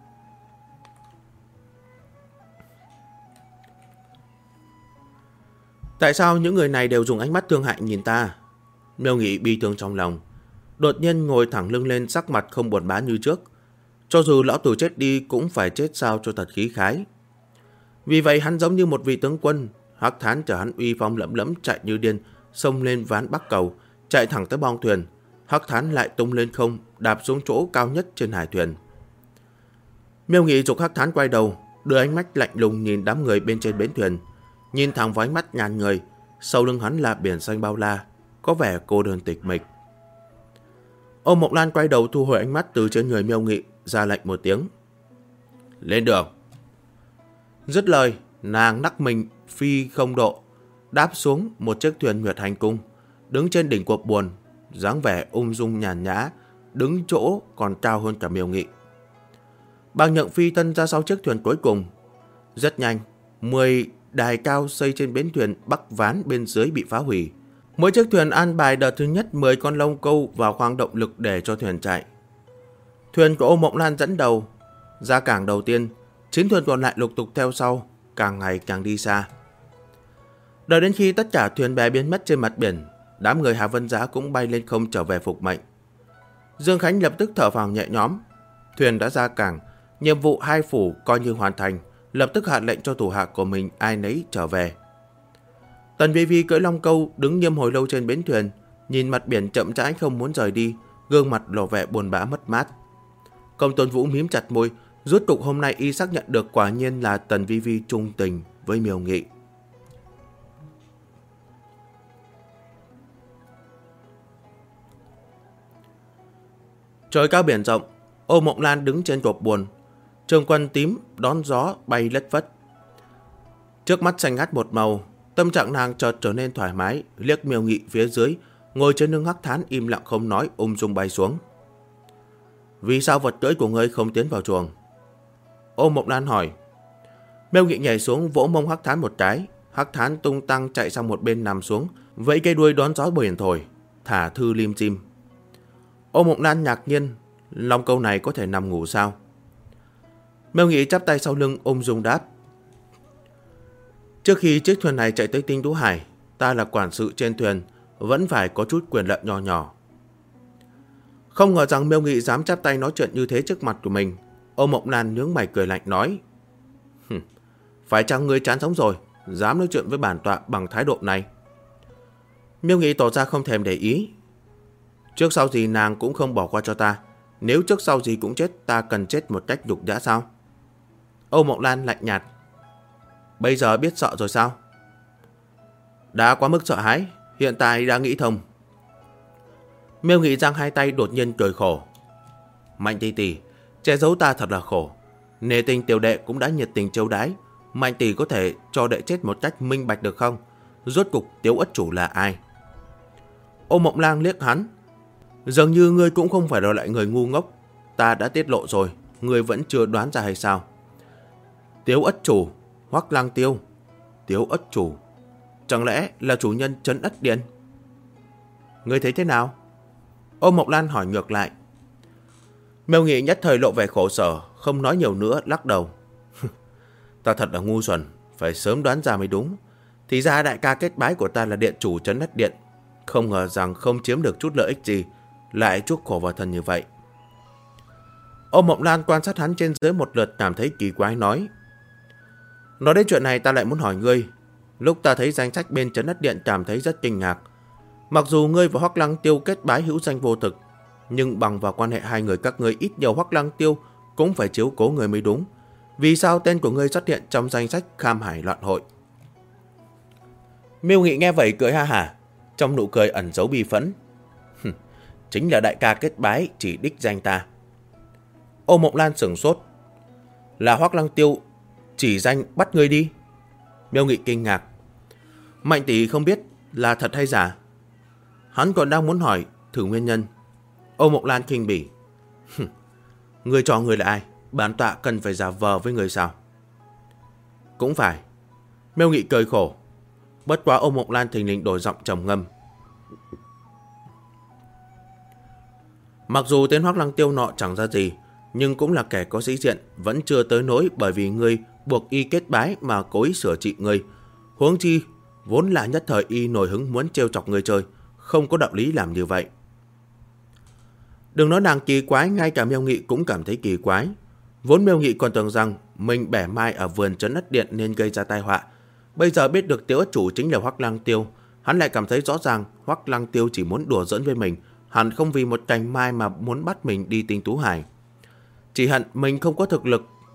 Tại sao những người này đều dùng ánh mắt thương hại nhìn ta? Miêu Nghị bi thương trong lòng, đột nhiên ngồi thẳng lưng lên, sắc mặt không buồn bã như trước. Cho dù lão tử chết đi cũng phải chết sao cho thật khí khái. Vì vậy hắn giống như một vị tướng quân. Hắc Thán chở hắn uy phong lẫm lẫm chạy như điên, xông lên ván Bắc Cầu, chạy thẳng tới bong thuyền. Hắc Thán lại tung lên không, đạp xuống chỗ cao nhất trên hải thuyền. Miêu Nghị dục Hắc Thán quay đầu, đưa ánh mắt lạnh lùng nhìn đám người bên trên bến thuyền, nhìn thẳng vào ánh mắt nhàn người. Sau lưng hắn là biển xanh bao la, có vẻ cô đơn tịch mịch. Ôn Mộng Lan quay đầu thu hồi ánh mắt từ trên người Miêu Nghị, ra lệnh một tiếng. Lên đường. Dứt lời, nàng nắc mình phi không độ, đáp xuống một chiếc thuyền Nguyệt Hành Cung, đứng trên đỉnh cột buồm, dáng vẻ ung dung nhàn nhã, đứng chỗ còn cao hơn cả Miêu Nghị. Bàng Nhượng phi thân ra sau chiếc thuyền cuối cùng. Rất nhanh, 10 đài cao xây trên bến thuyền Bắc Ván bên dưới bị phá hủy. Mỗi chiếc thuyền an bài đợt thứ nhất 10 con lông câu vào khoang động lực để cho thuyền chạy. Thuyền của Ôn Mộng Lan dẫn đầu ra cảng đầu tiên, 9 thuyền còn lại lục tục theo sau, càng ngày càng đi xa. Đợi đến khi tất cả thuyền bè biến mất trên mặt biển, đám người Hà Vân Giá cũng bay lên không trở về phục mệnh. Dương Khánh lập tức thở phào nhẹ nhõm. Thuyền đã ra cảng, nhiệm vụ hai phủ coi như hoàn thành, lập tức hạ lệnh cho thủ hạ của mình ai nấy trở về. Tần Vi Vi cưỡi long câu đứng nghiêm hồi lâu trên bến thuyền, nhìn mặt biển chậm rãi không muốn rời đi, gương mặt lộ vẻ buồn bã mất mát. Công Tôn Vũ mím chặt môi, rốt cục hôm nay y xác nhận được quả nhiên là Tần Vi Vi trung tình với Miêu Nghị. Trời cao biển rộng, Ôn Mộng Lan đứng trên cột buồm, trường quân tím đón gió bay lất phất. Trước mắt xanh ngắt một màu, tâm trạng nàng chợt trở nên thoải mái, liếc Miêu Nghị phía dưới, ngồi trên lưng Hắc Thán im lặng không nói, ung dung bay xuống. Vì sao vật cưỡi của ngươi không tiến vào chuồng? Ôn Mộng Lan hỏi. Miêu Nghị nhảy xuống vỗ mông Hắc Thán một cái, Hắc Thán tung tăng chạy sang một bên nằm xuống, vẫy cây đuôi đón gió biển thổi, thả thư lim dim. Ôn Mộng Lan ngạc nhiên, long câu này có thể nằm ngủ sao? Miêu Nghị chắp tay sau lưng ung dung đáp. Trước khi chiếc thuyền này chạy tới Tinh Tú Hải, ta là quản sự trên thuyền, vẫn phải có chút quyền lợi nhỏ nhỏ. Không ngờ rằng Miêu Nghị dám chắp tay nói chuyện như thế trước mặt của mình. Ôn Mộng Lan nhướng mày cười lạnh nói. Phải chăng ngươi chán sống rồi, dám nói chuyện với bản tọa bằng thái độ này? Miêu Nghị tỏ ra không thèm để ý. Trước sau gì nàng cũng không bỏ qua cho ta. Nếu trước sau gì cũng chết, ta cần chết một cách nhục nhã sao? Ôn Mộng Lan lạnh nhạt. Bây giờ biết sợ rồi sao? Đã quá mức sợ hãi, hiện tại đã nghĩ thông. Miêu Nghị giang hai tay đột nhiên cười khổ. Mạnh tỷ tỷ, che giấu ta thật là khổ. Nề tình tiểu đệ cũng đã nhiệt tình châu đái. Mạnh tỷ có thể cho đệ chết một cách minh bạch được không? Rốt cục Tiếu Ất Chủ là ai? Ôn Mộng Lan liếc hắn. Dường như ngươi cũng không phải là loại người ngu ngốc. Ta đã tiết lộ rồi, ngươi vẫn chưa đoán ra hay sao? Tiếu Ất Chủ, Hoắc Lang Tiêu. Tiếu Ất Chủ, chẳng lẽ là chủ nhân Trấn Ất Điện? Ngươi thấy thế nào? Ôn Mộng Lan hỏi ngược lại. Miêu Nghị nhất thời lộ vẻ khổ sở, không nói nhiều nữa, lắc đầu. Ta thật là ngu xuẩn, phải sớm đoán ra mới đúng. Thì ra đại ca kết bái của ta là điện chủ Trấn Ất Điện. Không ngờ rằng không chiếm được chút lợi ích gì, lại chuốc khổ vào thân như vậy. Ôn Mộng Lan quan sát hắn trên dưới một lượt, cảm thấy kỳ quái nói. Nói đến chuyện này ta lại muốn hỏi ngươi. Lúc ta thấy danh sách bên Trấn Ất Điện cảm thấy rất kinh ngạc. Mặc dù ngươi và Hoắc Lăng Tiêu kết bái hữu danh vô thực, nhưng bằng vào quan hệ hai người các ngươi, ít nhiều Hoắc Lăng Tiêu cũng phải chiếu cố người mới đúng. Vì sao tên của ngươi xuất hiện trong danh sách Kham Hải Loạn Hội? Miêu Nghị nghe vậy cười ha hả, trong nụ cười ẩn giấu bi phẫn. Chính là đại ca kết bái chỉ đích danh ta. Ôn Mộng Lan sửng sốt. Là Hoắc Lăng Tiêu chỉ danh bắt ngươi đi? Miêu Nghị kinh ngạc. Mạnh tỷ không biết là thật hay giả? Hắn còn đang muốn hỏi thử nguyên nhân. Ôn Mộng Lan khinh bỉ. Ngươi cho ngươi là ai? Bản tọa cần phải giả vờ với người sao? Cũng phải. Miêu Nghị cười khổ. Bất quá Ôn Mộng Lan thình lình đổi giọng trầm ngâm. Mặc dù tên Hoắc Lăng Tiêu nọ chẳng ra gì, nhưng cũng là kẻ có sĩ diện, vẫn chưa tới nỗi bởi vì ngươi buộc y kết bái mà cố ý sửa trị ngươi. Huống chi, vốn là nhất thời y nổi hứng muốn trêu chọc ngươi chơi, không có đạo lý làm như vậy. Đừng nói nàng kỳ quái, ngay cả Miêu Nghị cũng cảm thấy kỳ quái. Vốn Miêu Nghị còn tưởng rằng mình bẻ mai ở vườn Trấn Ất Điện nên gây ra tai họa. Bây giờ biết được Tiếu Ất Chủ chính là Hoắc Lăng Tiêu, hắn lại cảm thấy rõ ràng Hoắc Lăng Tiêu chỉ muốn đùa giỡn với mình, hẳn không vì một cành mai mà muốn bắt mình đi Tinh Tú Hải. Chỉ hận mình không có thực lực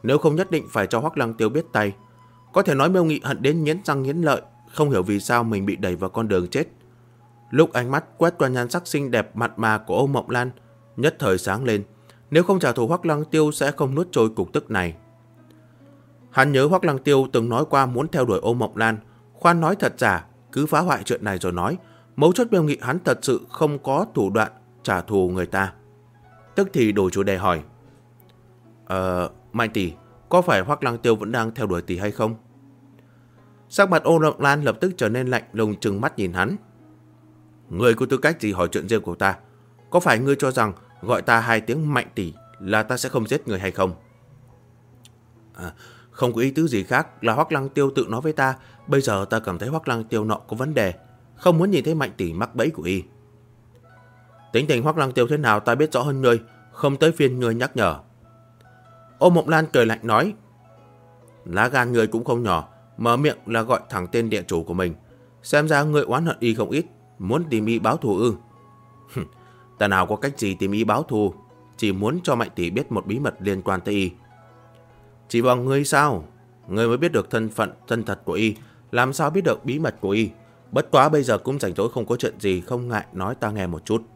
nếu không nhất định phải cho Hoắc Lăng Tiêu biết tay. Có thể nói Miêu Nghị hận đến nghiến răng nghiến lợi, không hiểu vì sao mình bị đẩy vào con đường chết. Lúc ánh mắt quét qua nhan sắc xinh đẹp mặn mà của Âu Mộng Lan, nhất thời sáng lên. Nếu không trả thù Hoắc Lăng Tiêu sẽ không nuốt trôi cục tức này. Hắn nhớ Hoắc Lăng Tiêu từng nói qua muốn theo đuổi Âu Mộng Lan. Khoan nói thật giả, cứ phá hoại chuyện này rồi nói. Mấu chốt Miêu Nghị hắn thật sự không có thủ đoạn trả thù người ta. Tức thì đổi chủ đề hỏi: Mạnh tỷ, có phải Hoắc Lăng Tiêu vẫn đang theo đuổi tỷ hay không? Sắc mặt Âu Mộng Lan lập tức trở nên lạnh lùng, trừng mắt nhìn hắn. Ngươi có tư cách gì hỏi chuyện riêng của ta? Có phải ngươi cho rằng gọi ta 2 tiếng Mạnh tỷ là ta sẽ không giết người hay không? Không có ý tứ gì khác, là Hoắc Lăng Tiêu tự nói với ta. Bây giờ ta cảm thấy Hoắc Lăng Tiêu nọ có vấn đề, không muốn nhìn thấy Mạnh tỷ mắc bẫy của y. Tính tình Hoắc Lăng Tiêu thế nào ta biết rõ hơn ngươi, không tới phiên ngươi nhắc nhở. Âu Mộng Lan cười lạnh nói: Lá gan ngươi cũng không nhỏ, mở miệng là gọi thẳng tên địa chủ của mình. Xem ra ngươi oán hận y không ít, muốn tìm y báo thù ư? Ta nào có cách gì tìm y báo thù, chỉ muốn cho Mạnh tỷ biết một bí mật liên quan tới y. Chỉ bằng ngươi sao? Ngươi mới biết được thân phận chân thật của y, làm sao biết được bí mật của y? Bất quá bây giờ cũng rảnh rỗi không có chuyện gì, không ngại nói ta nghe một chút.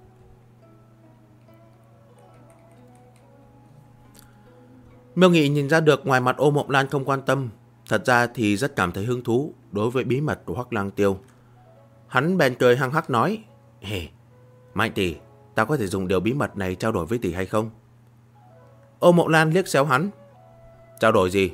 Miêu Nghị nhìn ra được ngoài mặt Âu Mộng Lan không quan tâm, thật ra thì rất cảm thấy hứng thú đối với bí mật của Hoắc Lăng Tiêu. Hắn bèn cười hăng hắc nói: Mạnh tỷ, ta có thể dùng điều bí mật này trao đổi với tỷ hay không? Âu Mộng Lan liếc xéo hắn: Trao đổi gì?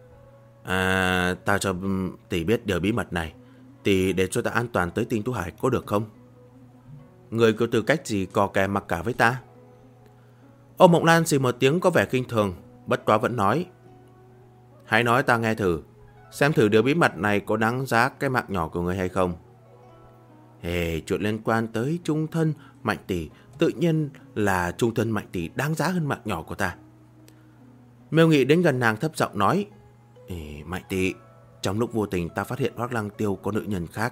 Ta cho tỷ biết điều bí mật này, tỷ để cho ta an toàn tới Tinh Tú Hải có được không? Người có tư cách gì cò kè mặc cả với ta? Âu Mộng Lan xì một tiếng có vẻ khinh thường, bất quá vẫn nói: Hãy nói ta nghe thử, xem thử điều bí mật này có đáng giá cái mạng nhỏ của người hay không. Chuyện liên quan tới trung thân Mạnh tỷ, tự nhiên là trung thân Mạnh tỷ đáng giá hơn mạng nhỏ của ta. Miêu Nghị đến gần nàng thấp giọng nói: Mạnh tỷ, trong lúc vô tình ta phát hiện Hoắc Lăng Tiêu có nữ nhân khác.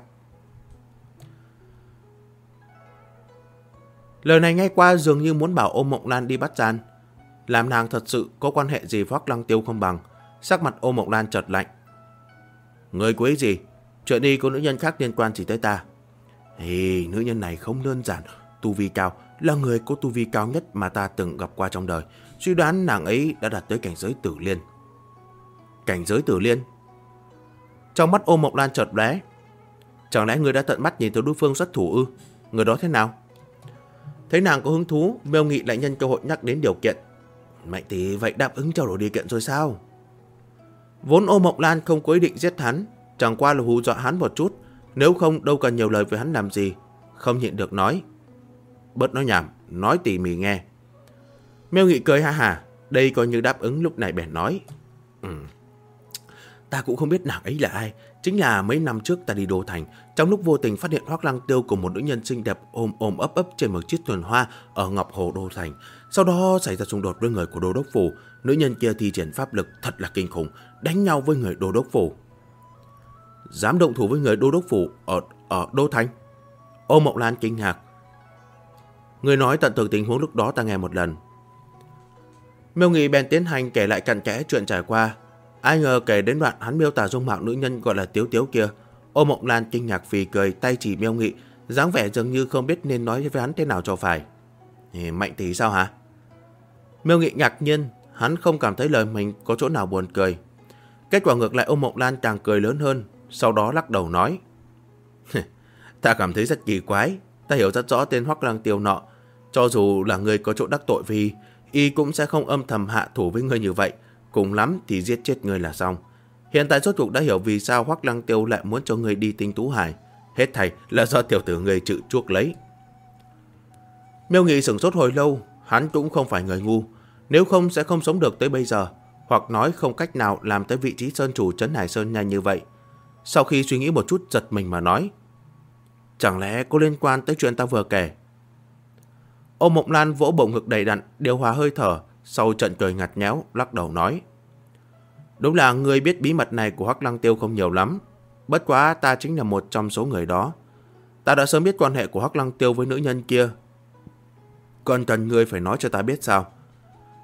Lời này nghe qua dường như muốn bảo Âu Mộng Lan đi bắt gian, làm nàng thật sự có quan hệ gì với Hoắc Lăng Tiêu không bằng. Sắc mặt Âu Mộng Lan chợt lạnh: Người có ý gì? Chuyện đi có nữ nhân khác liên quan gì tới ta? Nữ nhân này không đơn giản, tu vi cao, là người có tu vi cao nhất mà ta từng gặp qua trong đời. Suy đoán nàng ấy đã đạt tới cảnh giới Tử Liên. Cảnh giới Tử Liên? Trong mắt Âu Mộng Lan chợt lóe: Chẳng lẽ người đã tận mắt nhìn thấy đối phương xuất thủ ư? Người đó thế nào? Thấy nàng có hứng thú, Miêu Nghị lại nhân cơ hội nhắc đến điều kiện. Mạnh tỷ, vậy đáp ứng trao đổi điều kiện rồi sao? Vốn Âu Mộng Lan không có ý định giết hắn, chẳng qua là hù dọa hắn một chút, nếu không đâu cần nhiều lời với hắn làm gì. Không nhịn được nói: Bớt nói nhảm, nói tỉ mỉ nghe. Miêu Nghị cười ha hả, đây coi như đáp ứng, lúc này bèn nói: Ta cũng không biết nàng ấy là ai. Chính là mấy năm trước ta đi Đô Thành, trong lúc vô tình phát hiện Hoắc Lăng Tiêu cùng một nữ nhân xinh đẹp ôm ấp trên một chiếc thuyền hoa ở Ngọc Hồ Đô Thành. Sau đó xảy ra xung đột với người của Đô Đốc Phủ. Nữ nhân kia thi triển pháp lực thật là kinh khủng, đánh nhau với người Đô Đốc Phủ. Dám động thủ với người Đô Đốc Phủ ở Đô Thành? Âu Mộng Lan kinh ngạc: Người nói tận tường tình huống lúc đó ta nghe một lần. Miêu Nghị bèn tiến hành kể lại cặn kẽ chuyện trải qua. Ai ngờ kể đến đoạn hắn miêu tả dung mạo nữ nhân gọi là Tiếu Tiếu kia, Âu Mộng Lan kinh ngạc phì cười, tay chỉ Miêu Nghị, dáng vẻ dường như không biết nên nói với hắn thế nào cho phải. Mạnh tỷ sao hả? Miêu Nghị ngạc nhiên, hắn không cảm thấy lời mình có chỗ nào buồn cười. Kết quả ngược lại Âu Mộng Lan càng cười lớn hơn, sau đó lắc đầu nói: Ta cảm thấy rất kỳ quái. Ta hiểu rất rõ tên Hoắc Lăng Tiêu nọ, cho dù là người có chỗ đắc tội vì y cũng sẽ không âm thầm hạ thủ với ngươi như vậy, cùng lắm thì giết chết ngươi là xong. Hiện tại rốt cuộc đã hiểu vì sao Hoắc Lăng Tiêu lại muốn cho ngươi đi Tinh Tú Hải. Hết thảy là do tiểu tử ngươi chịu chuốc lấy. Miêu Nghị sửng sốt hồi lâu, hắn cũng không phải người ngu, nếu không sẽ không sống được tới bây giờ, hoặc nói không cách nào làm tới vị trí sơn chủ trấn Hải Sơn nhanh như vậy. Sau khi suy nghĩ một chút giật mình mà nói: Chẳng lẽ có liên quan tới chuyện ta vừa kể? Âu Mộng Lan vỗ bụng ngực đầy đặn, điều hòa hơi thở, sau trận cười ngặt nhẽo, lắc đầu nói: Đúng là ngươi biết bí mật này của Hoắc Lăng Tiêu không nhiều lắm, bất quá ta chính là một trong số người đó. Ta đã sớm biết quan hệ của Hoắc Lăng Tiêu với nữ nhân kia, còn cần ngươi phải nói cho ta biết sao?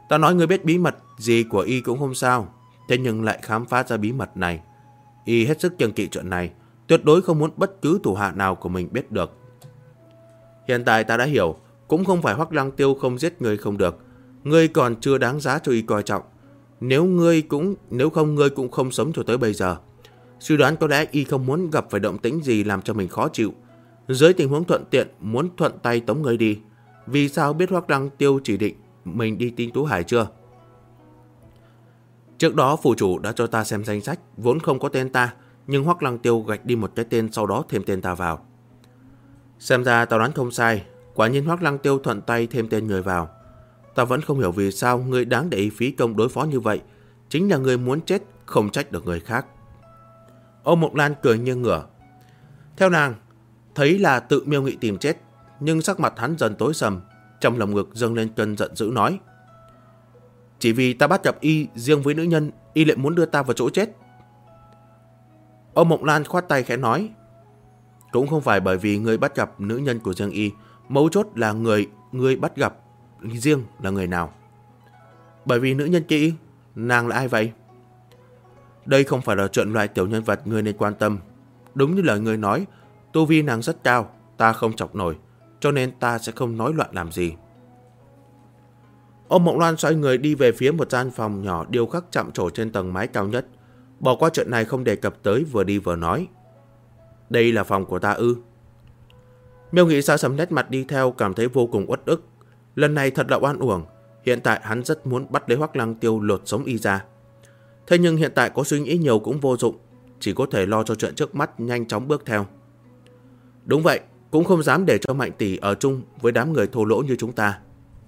Ta nói ngươi biết bí mật gì của y cũng không sao, thế nhưng lại khám phá ra bí mật này. Y hết sức kiêng kỵ chuyện này, tuyệt đối không muốn bất cứ thủ hạ nào của mình biết được. Hiện tại ta đã hiểu, cũng không phải Hoắc Lăng Tiêu không giết ngươi không được, ngươi còn chưa đáng giá cho y coi trọng. Nếu không ngươi cũng không sống cho tới bây giờ. Suy đoán có lẽ y không muốn gặp phải động tĩnh gì làm cho mình khó chịu. Dưới tình huống thuận tiện muốn thuận tay tống ngươi đi. Vì sao biết Hoắc Lăng Tiêu chỉ định mình đi Tinh Tú Hải chưa? Trước đó phủ chủ đã cho ta xem danh sách, vốn không có tên ta, nhưng Hoắc Lăng Tiêu gạch đi một cái tên, sau đó thêm tên ta vào. Xem ra tao đoán không sai, quả nhiên Hoắc Lăng Tiêu thuận tay thêm tên người vào. Ta vẫn không hiểu vì sao ngươi đáng để ý phí công đối phó như vậy. Chính là ngươi muốn chết, không trách được người khác. Âu Mộc Lan cười nghiêng ngửa. Theo nàng, thấy là tự Miêu Nghị tìm chết, nhưng sắc mặt hắn dần tối sầm, trong lồng ngực dâng lên cơn giận dữ nói: chỉ vì ta bắt gặp y riêng với nữ nhân, y lại muốn đưa ta vào chỗ chết. Âu Mộc Lan khoát tay khẽ nói: cũng không phải bởi vì ngươi bắt gặp nữ nhân của riêng y, mấu chốt là ngươi bắt gặp riêng là người nào. Bởi vì nữ nhân kia, nàng là ai vậy? Đây không phải là chuyện loại tiểu nhân vật ngươi nên quan tâm. Đúng như lời ngươi nói, tu vi nàng rất cao, ta không chọc nổi, cho nên ta sẽ không nói loạn làm gì. Âu Mộc Loan xoay người đi về phía một gian phòng nhỏ điêu khắc chạm trổ trên tầng mái cao nhất, bỏ qua chuyện này không đề cập tới, vừa đi vừa nói: đây là phòng của ta ư? Miêu Nghị xa sầm nét mặt đi theo, cảm thấy vô cùng uất ức. Lần này thật là oan uổng. Hiện tại hắn rất muốn bắt lấy Hoắc Lăng Tiêu lột sống y ra. Thế nhưng hiện tại có suy nghĩ nhiều cũng vô dụng, chỉ có thể lo cho chuyện trước mắt, nhanh chóng bước theo. Đúng vậy, cũng không dám để cho Mạnh tỷ ở chung với đám người thô lỗ như chúng ta.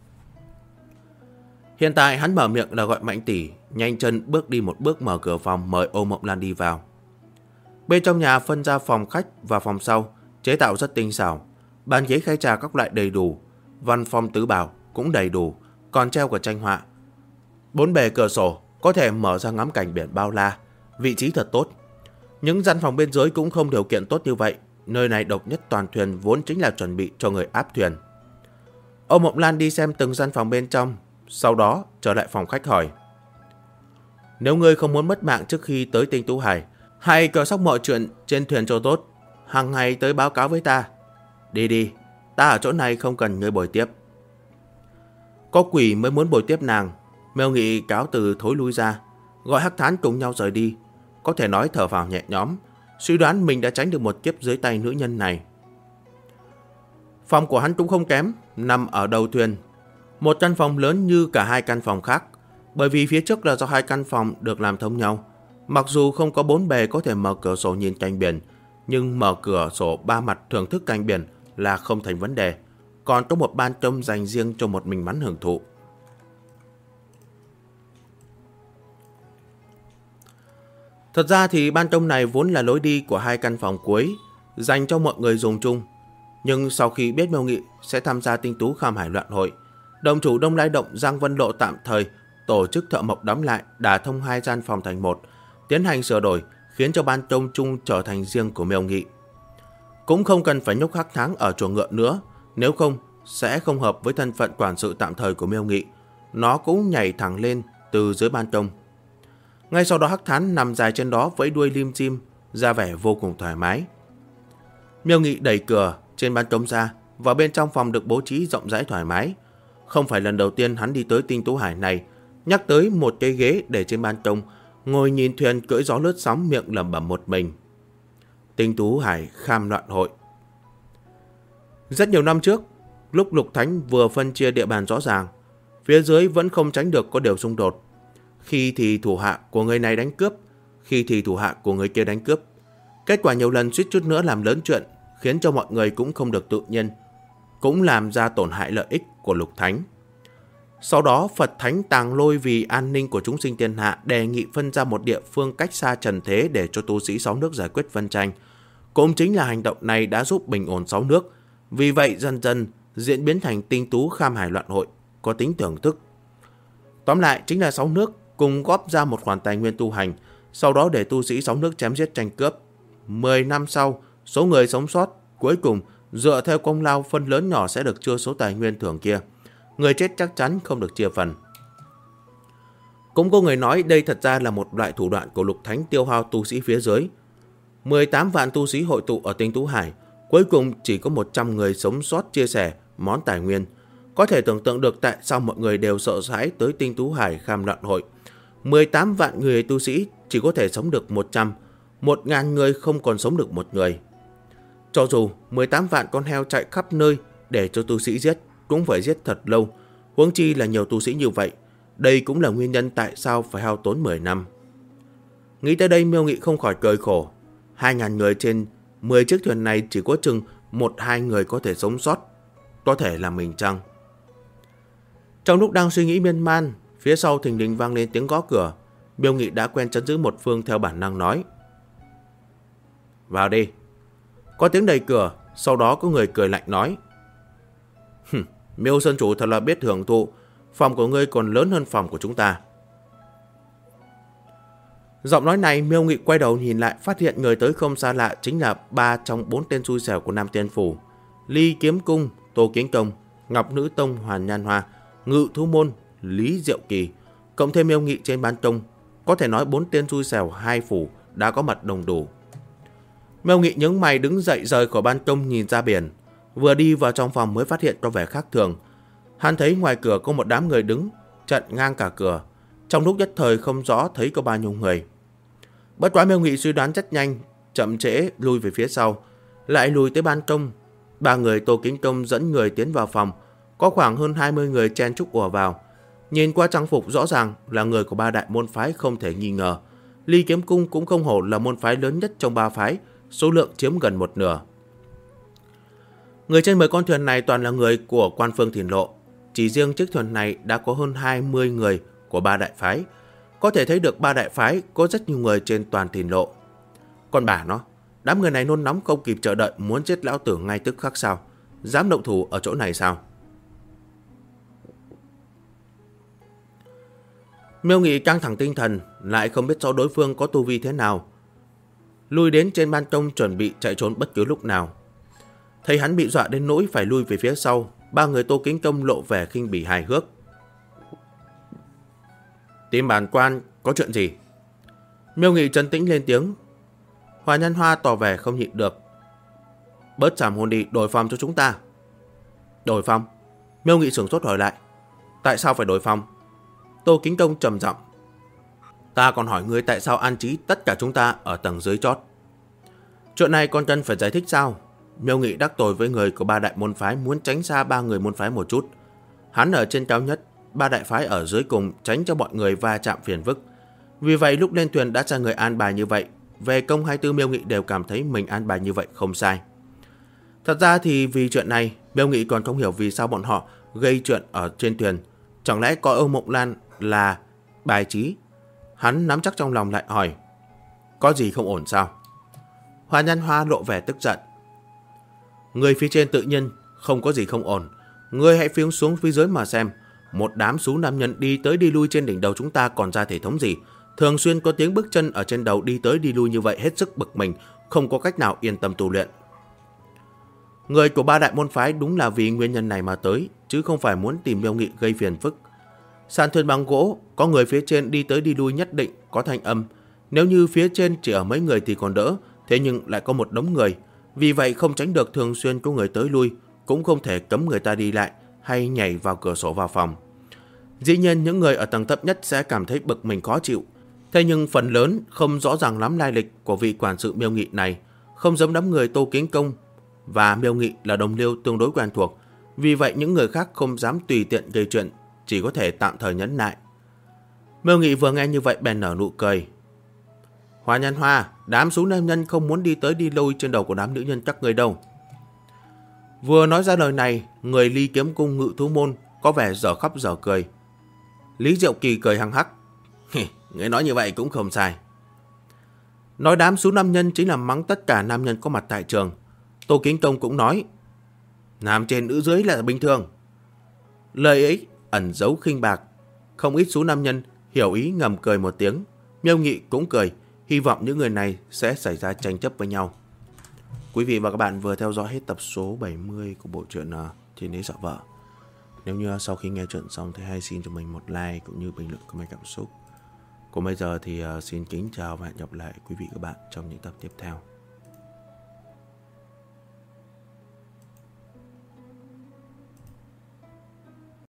Hiện tại hắn mở miệng là gọi Mạnh tỷ, nhanh chân bước đi một bước mở cửa phòng mời Âu Mộc Lan đi vào. Bên trong nhà phân ra phòng khách và phòng sau, chế tạo rất tinh xảo, bàn ghế khay trà các loại đầy đủ, văn phong tứ bảo cũng đầy đủ, còn treo cả tranh họa. 4 bề cửa sổ có thể mở ra ngắm cảnh biển bao la, vị trí thật tốt. Những gian phòng bên dưới cũng không điều kiện tốt như vậy, nơi này độc nhất toàn thuyền, vốn chính là chuẩn bị cho người áp thuyền. Âu Mộc Lan đi xem từng gian phòng bên trong, sau đó trở lại phòng khách hỏi: nếu ngươi không muốn mất mạng trước khi tới Tinh Tú Hải, hãy coi sóc mọi chuyện trên thuyền cho tốt, hàng ngày tới báo cáo với ta. Đi đi, ta ở chỗ này không cần ngươi bồi tiếp. Có quỷ mới muốn bồi tiếp nàng. Miêu Nghị cáo từ thối lui ra, gọi Hắc Thán cùng nhau rời đi. Có thể nói thở phào nhẹ nhõm, suy đoán mình đã tránh được một kiếp dưới tay nữ nhân này. Phòng của hắn cũng không kém, nằm ở đầu thuyền. Một căn phòng lớn như cả hai căn phòng khác, bởi vì phía trước là do hai căn phòng được làm thông nhau. Mặc dù không có 4 bề có thể mở cửa sổ nhìn cảnh biển, nhưng mở cửa sổ 3 mặt thưởng thức cảnh biển là không thành vấn đề. Còn có một ban công dành riêng cho một mình hắn hưởng thụ. Thật ra thì ban công này vốn là lối đi của hai căn phòng cuối, dành cho mọi người dùng chung. Nhưng sau khi biết Miêu Nghị sẽ tham gia Tinh Tú Kham Hải Loạn Hội, động chủ Đông Lai Động Giang Vân Lộ tạm thời tổ chức thợ mộc đóng lại, đả thông hai gian phòng thành một, tiến hành sửa đổi, khiến cho ban công chung trở thành riêng của Miêu Nghị. Cũng không cần phải nhúc Hắc Thán ở chuồng ngựa nữa, nếu không sẽ không hợp với thân phận quản sự tạm thời của Miêu Nghị. Nó cũng nhảy thẳng lên từ dưới ban công. Ngay sau đó Hắc Thán nằm dài trên đó vẫy đuôi lim dim, ra vẻ vô cùng thoải mái. Miêu Nghị đẩy cửa trên ban công ra, vào bên trong phòng được bố trí rộng rãi thoải mái. Không phải lần đầu tiên hắn đi tới Tinh Tú Hải này, nhắc tới một cái ghế để trên ban công, ngồi nhìn thuyền cưỡi gió lướt sóng, miệng lẩm bẩm một mình: Tinh Tú Hải Kham Loạn Hội. Rất nhiều năm trước, lúc Lục Thánh vừa phân chia địa bàn rõ ràng, phía dưới vẫn không tránh được có điều xung đột. Khi thì thủ hạ của người này đánh cướp, khi thì thủ hạ của người kia đánh cướp. Kết quả nhiều lần suýt chút nữa làm lớn chuyện, khiến cho mọi người cũng không được tự nhiên, cũng làm ra tổn hại lợi ích của Lục Thánh. Sau đó Phật Thánh Tàng Lôi vì an ninh của chúng sinh thiên hạ đề nghị phân ra một địa phương cách xa trần thế để cho tu sĩ 6 nước giải quyết phân tranh. Cũng chính là hành động này đã giúp bình ổn 6 nước. Vì vậy dần dần diễn biến thành Tinh Tú Kham Hải Loạn Hội, có tính thưởng thức. Tóm lại chính là 6 nước cùng góp ra một khoản tài nguyên tu hành, sau đó để tu sĩ 6 nước chém giết tranh cướp. 10 năm sau, số người sống sót cuối cùng dựa theo công lao phân lớn nhỏ sẽ được chia số tài nguyên thưởng kia. Người chết chắc chắn không được chia phần. Cũng có người nói đây thật ra là một loại thủ đoạn của Lục Thánh tiêu hao tu sĩ phía dưới. 18 vạn tu sĩ hội tụ ở Tinh Tú Hải, cuối cùng chỉ có 100 người sống sót chia sẻ món tài nguyên. Có thể tưởng tượng được tại sao mọi người đều sợ hãi tới Tinh Tú Hải kham loạn hội. 18 vạn người tu sĩ chỉ có thể sống được 100, 1.000 người không còn sống được một người. Cho dù 18 vạn con heo chạy khắp nơi để cho tu sĩ giết, cũng phải giết thật lâu, huống chi là nhiều tu sĩ như vậy. Đây cũng là nguyên nhân tại sao phải hao tốn 10 năm. Nghĩ tới đây, Miêu Nghị không khỏi cười khổ. 2.000 người trên 10 chiếc thuyền này chỉ có chừng 1-2 người có thể sống sót. Có thể là mình chăng? Trong lúc đang suy nghĩ miên man, phía sau thình lình vang lên tiếng gõ cửa. Miêu Nghị đã quen trấn giữ một phương theo bản năng nói: "Vào đi." Có tiếng đẩy cửa, sau đó có người cười lạnh nói: "Miêu Sơn Chủ thật là biết hưởng thụ, phòng của ngươi còn lớn hơn phòng của chúng ta." Giọng nói này, Miêu Nghị quay đầu nhìn lại, phát hiện người tới không xa lạ chính là 3 trong 4 tên xui xẻo của Nam Tiên Phủ: Ly Kiếm Cung, Tô Kính Công, Ngọc Nữ Tông, Hoàn Nhan Hoa, Ngự Thú Môn, Lý Diệu Kỳ, cộng thêm Miêu Nghị trên ban công. Có thể nói 4 tên xui xẻo 2 phủ đã có mặt đồng đủ. Miêu Nghị nhướng mày đứng dậy rời khỏi ban công nhìn ra biển. Vừa đi vào trong phòng mới phát hiện có vẻ khác thường. Hắn thấy ngoài cửa có một đám người đứng chặn ngang cả cửa. Trong lúc nhất thời không rõ thấy có bao nhiêu người. Bất quá Miêu Nghị suy đoán rất nhanh, chậm trễ lui về phía sau, lại lùi tới ban công. 3 người Tô Kính Công dẫn người tiến vào phòng. Có khoảng hơn 20 người chen chúc ùa vào. Nhìn qua trang phục rõ ràng là người của 3 đại môn phái không thể nghi ngờ. Ly Kiếm Cung cũng không hổ là môn phái lớn nhất trong 3 phái, số lượng chiếm gần 1/2. Người trên 10 con thuyền này toàn là người của Quan Phương Thiền Lộ. Chỉ riêng chiếc thuyền này đã có hơn 20 người của 3 đại phái. Có thể thấy được 3 đại phái có rất nhiều người trên toàn Thiền Lộ. Còn bà nó, đám người này nôn nóng không kịp chờ đợi muốn giết lão tử ngay tức khắc sao? Dám động thủ ở chỗ này sao? Miêu Nghị căng thẳng tinh thần, lại không biết rõ đối phương có tu vi thế nào. Lui đến trên ban công chuẩn bị chạy trốn bất cứ lúc nào. Thấy hắn bị dọa đến nỗi phải lui về phía sau, 3 người Tô Kính Công lộ vẻ khinh bỉ hài hước. "Tìm bản quan có chuyện gì?" Miêu Nghị trấn tĩnh lên tiếng. Hoàn Nhan Hoa tỏ vẻ không nhịn được. "Bớt trảm hồn đi, đổi phòng cho chúng ta." "Đổi phòng?" Miêu Nghị sửng sốt hỏi lại. "Tại sao phải đổi phòng?" Tô Kính Công trầm giọng. "Ta còn hỏi ngươi tại sao an trí tất cả chúng ta ở tầng dưới chót. Chuyện này còn cần phải giải thích sao?" Miêu Nghị đắc tội với người của 3 đại môn phái, muốn tránh xa 3 người môn phái một chút. Hắn ở trên cao nhất, 3 đại phái ở dưới cùng, tránh cho mọi người va chạm phiền phức. Vì vậy lúc lên thuyền đã cho người an bài như vậy. Về công hay tư, Miêu Nghị đều cảm thấy mình an bài như vậy không sai. Thật ra thì vì chuyện này, Miêu Nghị còn không hiểu vì sao bọn họ gây chuyện ở trên thuyền. Chẳng lẽ coi Âu Mộng Lan là bài trí? Hắn nắm chắc trong lòng lại hỏi: "Có gì không ổn sao?" Hoàn Nhan Hoa lộ vẻ tức giận. "Người phía trên tự nhiên không có gì không ổn. Ngươi hãy phiêu xuống phía dưới mà xem. Một đám xú nam nhân đi tới đi lui trên đỉnh đầu chúng ta còn ra thể thống gì? Thường xuyên có tiếng bước chân ở trên đầu đi tới đi lui như vậy, hết sức bực mình, không có cách nào yên tâm tu luyện." Người của 3 đại môn phái đúng là vì nguyên nhân này mà tới, chứ không phải muốn tìm Miêu Nghị gây phiền phức. Sàn thuyền bằng gỗ, có người phía trên đi tới đi lui nhất định có thanh âm. Nếu như phía trên chỉ ở mấy người thì còn đỡ, thế nhưng lại có một đống người. Vì vậy không tránh được thường xuyên có người tới lui, cũng không thể cấm người ta đi lại hay nhảy vào cửa sổ vào phòng. Dĩ nhiên những người ở tầng thấp nhất sẽ cảm thấy bực mình khó chịu. Thế nhưng phần lớn không rõ ràng lắm lai lịch của vị quản sự Miêu Nghị này, không giống đám người Tô Kính Công và Miêu Nghị là đồng liêu tương đối quen thuộc. Vì vậy những người khác không dám tùy tiện gây chuyện, chỉ có thể tạm thời nhẫn nại. Miêu Nghị vừa nghe như vậy bèn nở nụ cười. "Hoàn Nhan Hoa, đám số nam nhân không muốn đi tới đi lui trên đầu của đám nữ nhân các người đâu." Vừa nói ra lời này, người Ly Kiếm Cung Ngự Thú Môn có vẻ dở khóc dở cười. Lý Diệu Kỳ cười hăng hắc. "Người nói như vậy cũng không sai." Nói đám số nam nhân chính là mắng tất cả nam nhân có mặt tại trường. Tô Kính Công cũng nói: "Nam trên nữ dưới là bình thường." Lời ấy ẩn giấu khinh bạc. Không ít số nam nhân hiểu ý ngầm cười một tiếng. Miêu Nghị cũng cười, hy vọng những người này sẽ xảy ra tranh chấp với nhau. Quý vị và các bạn vừa theo dõi hết tập số 70 của bộ truyện Thiên Đế Sợ Vợ. Nếu như sau khi nghe chuyện xong thì hãy xin cho mình một like cũng như bình luận comment cảm xúc. Còn bây giờ thì xin kính chào và hẹn gặp lại quý vị các bạn trong những tập tiếp theo.